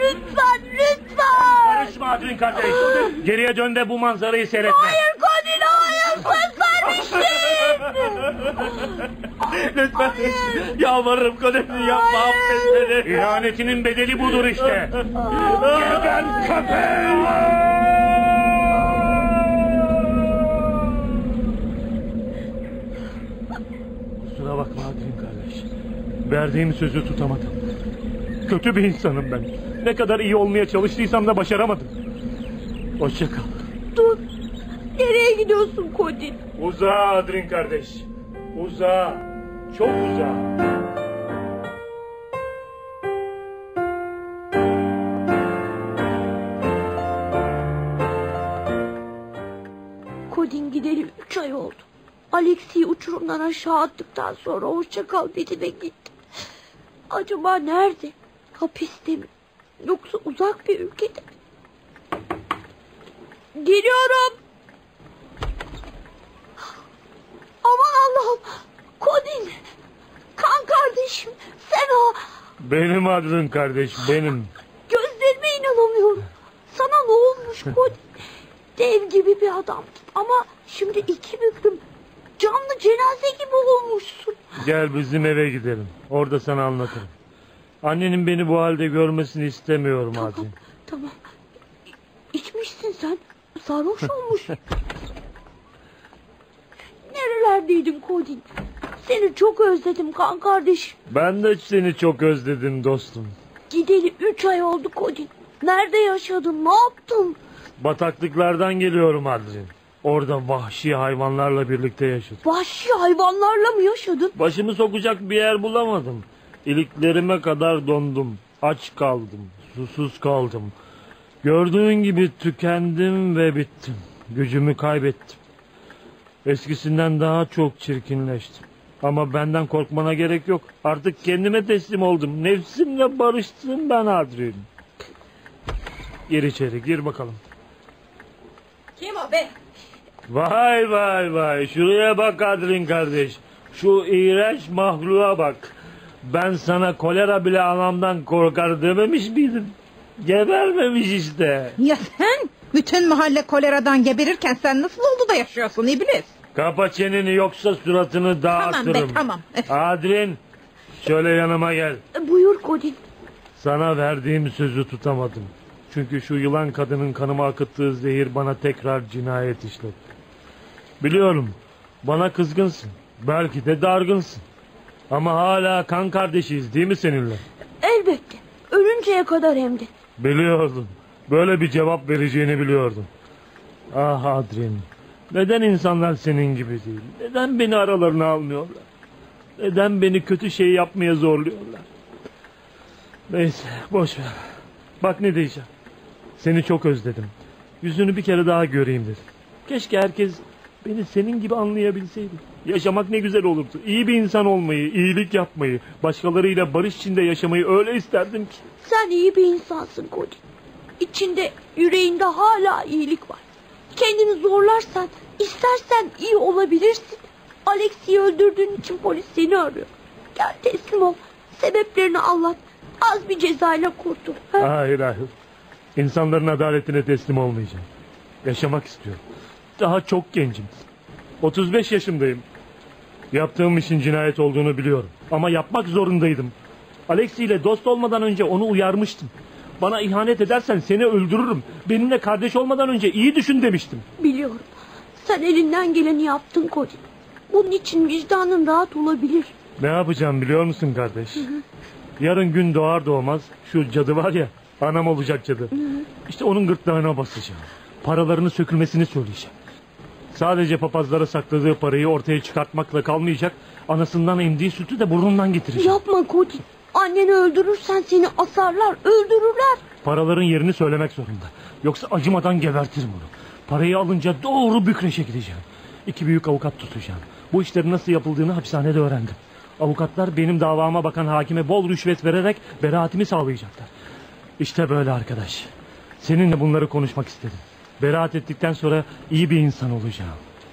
Lütfen. Karışma Adrin kardeş. Geriye dön de bu manzarayı seyretme. Hayır Kodin, hayır, söz vermiştin. Lütfen. Yalvarırım Kodin, yapma, affet beni. İhanetinin bedeli budur işte. Geber köpek. Kusura bakma Adrin kardeş. Verdiğim sözü tutamadım. Kötü bir insanım ben. Ne kadar iyi olmaya çalıştıysam da başaramadım. Hoşça kal. Dur. Nereye gidiyorsun Kodin? Uzağa Adrin kardeş. Uzağa. Çok uzağa. Kodin gideli 3 ay oldu. Alexi'yi uçurumdan aşağı attıktan sonra hoşça kal dedi ve gitti. Acaba nerede? Hapiste mi? Yoksa uzak bir ülkede mi? Geliyorum. Aman Allah'ım. Kodin. Kan kardeşim. Sen o. Benim Adrin kardeş, benim. Gözlerime inanamıyorum. Sana ne olmuş Kodin? Dev gibi bir adamdın ama şimdi iki büklüm. Canlı cenaze gibi olmuşsun. Gel bizim eve gidelim. Orada sana anlatırım. Annenin beni bu halde görmesini istemiyorum Adrin. Tamam. İçmişsin sen. Sarhoş olmuş. Nerelerdeydin Kodin? Seni çok özledim kan kardeşim. Ben de seni çok özledim dostum. Gideli 3 ay oldu Kodin. Nerede yaşadın? Ne yaptın? Bataklıklardan geliyorum Adrin. Orada vahşi hayvanlarla birlikte yaşadım. Vahşi hayvanlarla mı yaşadın? Başımı sokacak bir yer bulamadım. İliklerime kadar dondum. Aç kaldım. Susuz kaldım. Gördüğün gibi tükendim ve bittim. Gücümü kaybettim. Eskisinden daha çok çirkinleştim. Ama benden korkmana gerek yok. Artık kendime teslim oldum. Nefsimle barıştım ben Adrien. Gir içeri, gir bakalım. Kim o be? Vay vay vay. Şuraya bak Adrien kardeş. Şu iğrenç mahluğa bak. Ben sana kolera bile anamdan korkar dememiş miydim? Gebermemiş işte. Ya sen? Bütün mahalle koleradan geberirken sen nasıl oldu da yaşıyorsun iblis? Kapa çeneni yoksa suratını dağıtırım. Tamam be tamam. Adrien şöyle yanıma gel. Buyur Godin. Sana verdiğim sözü tutamadım. Çünkü şu yılan kadının kanıma akıttığı zehir bana tekrar cinayet işletti. Biliyorum bana kızgınsın. Belki de dargınsın. Ama hala kan kardeşiyiz değil mi seninle? Elbette. Ölünceye kadar hem de. Biliyordum. Böyle bir cevap vereceğini biliyordum. Ah Adrien. Neden insanlar senin gibi değil? Neden beni aralarına almıyorlar? Neden beni kötü şey yapmaya zorluyorlar? Neyse boş ver. Bak ne diyeceğim. Seni çok özledim. Yüzünü bir kere daha göreyim dedim. Keşke herkes beni senin gibi anlayabilseydi. Yaşamak ne güzel olurdu. İyi bir insan olmayı, iyilik yapmayı, başkalarıyla barış içinde yaşamayı öyle isterdim ki. Sen iyi bir insansın Godin. İçinde, yüreğinde hala iyilik var. Kendini zorlarsan, istersen iyi olabilirsin. Alex'i öldürdüğün için polis seni arıyor. Gel teslim ol. Sebeplerini anlat. Az bir cezayla kurtul. Hayır hayır. İnsanların adaletine teslim olmayacağım. Yaşamak istiyorum. Daha çok gencim. 35 yaşındayım. Yaptığım işin cinayet olduğunu biliyorum. Ama yapmak zorundaydım. Alexi ile dost olmadan önce onu uyarmıştım. Bana ihanet edersen seni öldürürüm. Benimle kardeş olmadan önce iyi düşün demiştim. Biliyorum. Sen elinden geleni yaptın Godin. Bunun için vicdanın rahat olabilir. Ne yapacağım biliyor musun kardeş? Yarın gün doğar doğmaz şu cadı var ya, anam olacak cadı. İşte onun gırtlağına basacağım. Paralarını sökülmesini söyleyeceğim. Sadece papazlara sakladığı parayı ortaya çıkartmakla kalmayacak, anasından emdiği sütü de burnundan getireceğim. Yapma Godin. Anneni öldürürsen seni asarlar, öldürürler. Paraların yerini söylemek zorunda. Yoksa acımadan gebertirim onu. Parayı alınca doğru Bükreş'e gideceğim. 2 büyük avukat tutacağım. Bu işlerin nasıl yapıldığını hapishanede öğrendim. Avukatlar benim davama bakan hakime bol rüşvet vererek beraatimi sağlayacaklar. İşte böyle arkadaş. Seninle bunları konuşmak istedim. Beraat ettikten sonra iyi bir insan olacağım.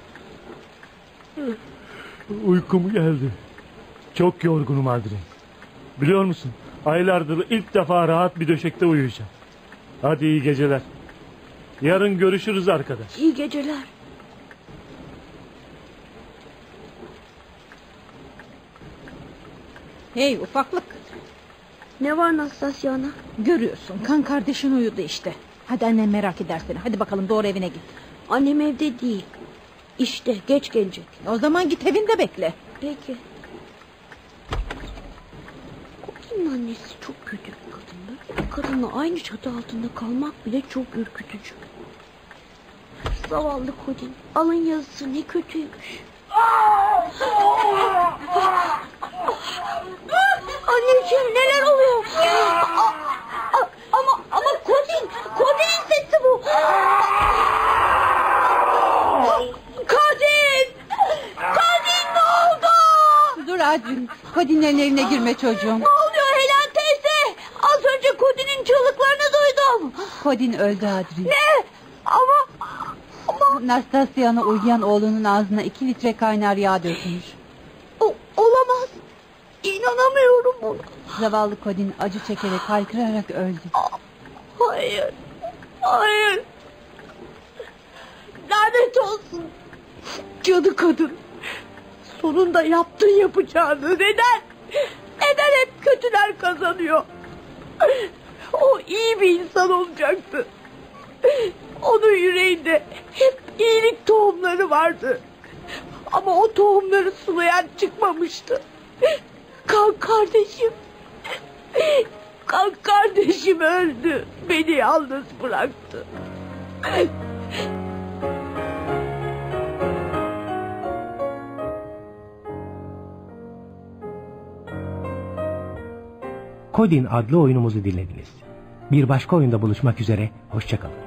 Uykum geldi. Çok yorgunum Adrien. Biliyor musun? Aylardır ilk defa rahat bir döşekte uyuyacağım. Hadi iyi geceler. Yarın görüşürüz arkadaş. İyi geceler. Hey ufaklık. Ne var Nastasya ana? Görüyorsun kan kardeşin uyudu işte. Hadi annen merak eder seni. Hadi bakalım doğru evine git. Annem evde değil. İşte geç gelecek. O zaman git evinde bekle. Peki. Godin'in annesi çok kötü bir kadın. Böyle bir kadınla aynı çatı altında kalmak bile çok ürkütücü. Zavallı Godin. Alın yazısı ne kötüymüş. Anneciğim neler oluyor? Ama Godin'in sesi bu. Godin ne oldu? Dur Adrien. Kodinlerin evine girme çocuğum. Ne oluyor Helen teyze? Az önce Godin'in çığlıklarını duydum. Kodin öldü Adrien. Ne? Ama... Nastasya'nın uyuyan oğlunun ağzına 2 litre kaynar yağ dökmüş. Olamaz. İnanamıyorum buna. Zavallı Kodin acı çekerek haykırarak öldü. Hayır. Hayır. Lanet olsun. Cadı kadın. Sonunda yaptın yapacağını. Neden? Neden hep kötüler kazanıyor? O iyi bir insan olacaktı. Onun yüreğinde hep iyilik tohumları vardı. Ama o tohumları sulayan çıkmamıştı. Kan kardeşim. Kan kardeşim öldü. Beni yalnız bıraktı. Kodin adlı oyunumuzu dinlediniz. Bir başka oyunda buluşmak üzere, hoşça kalın.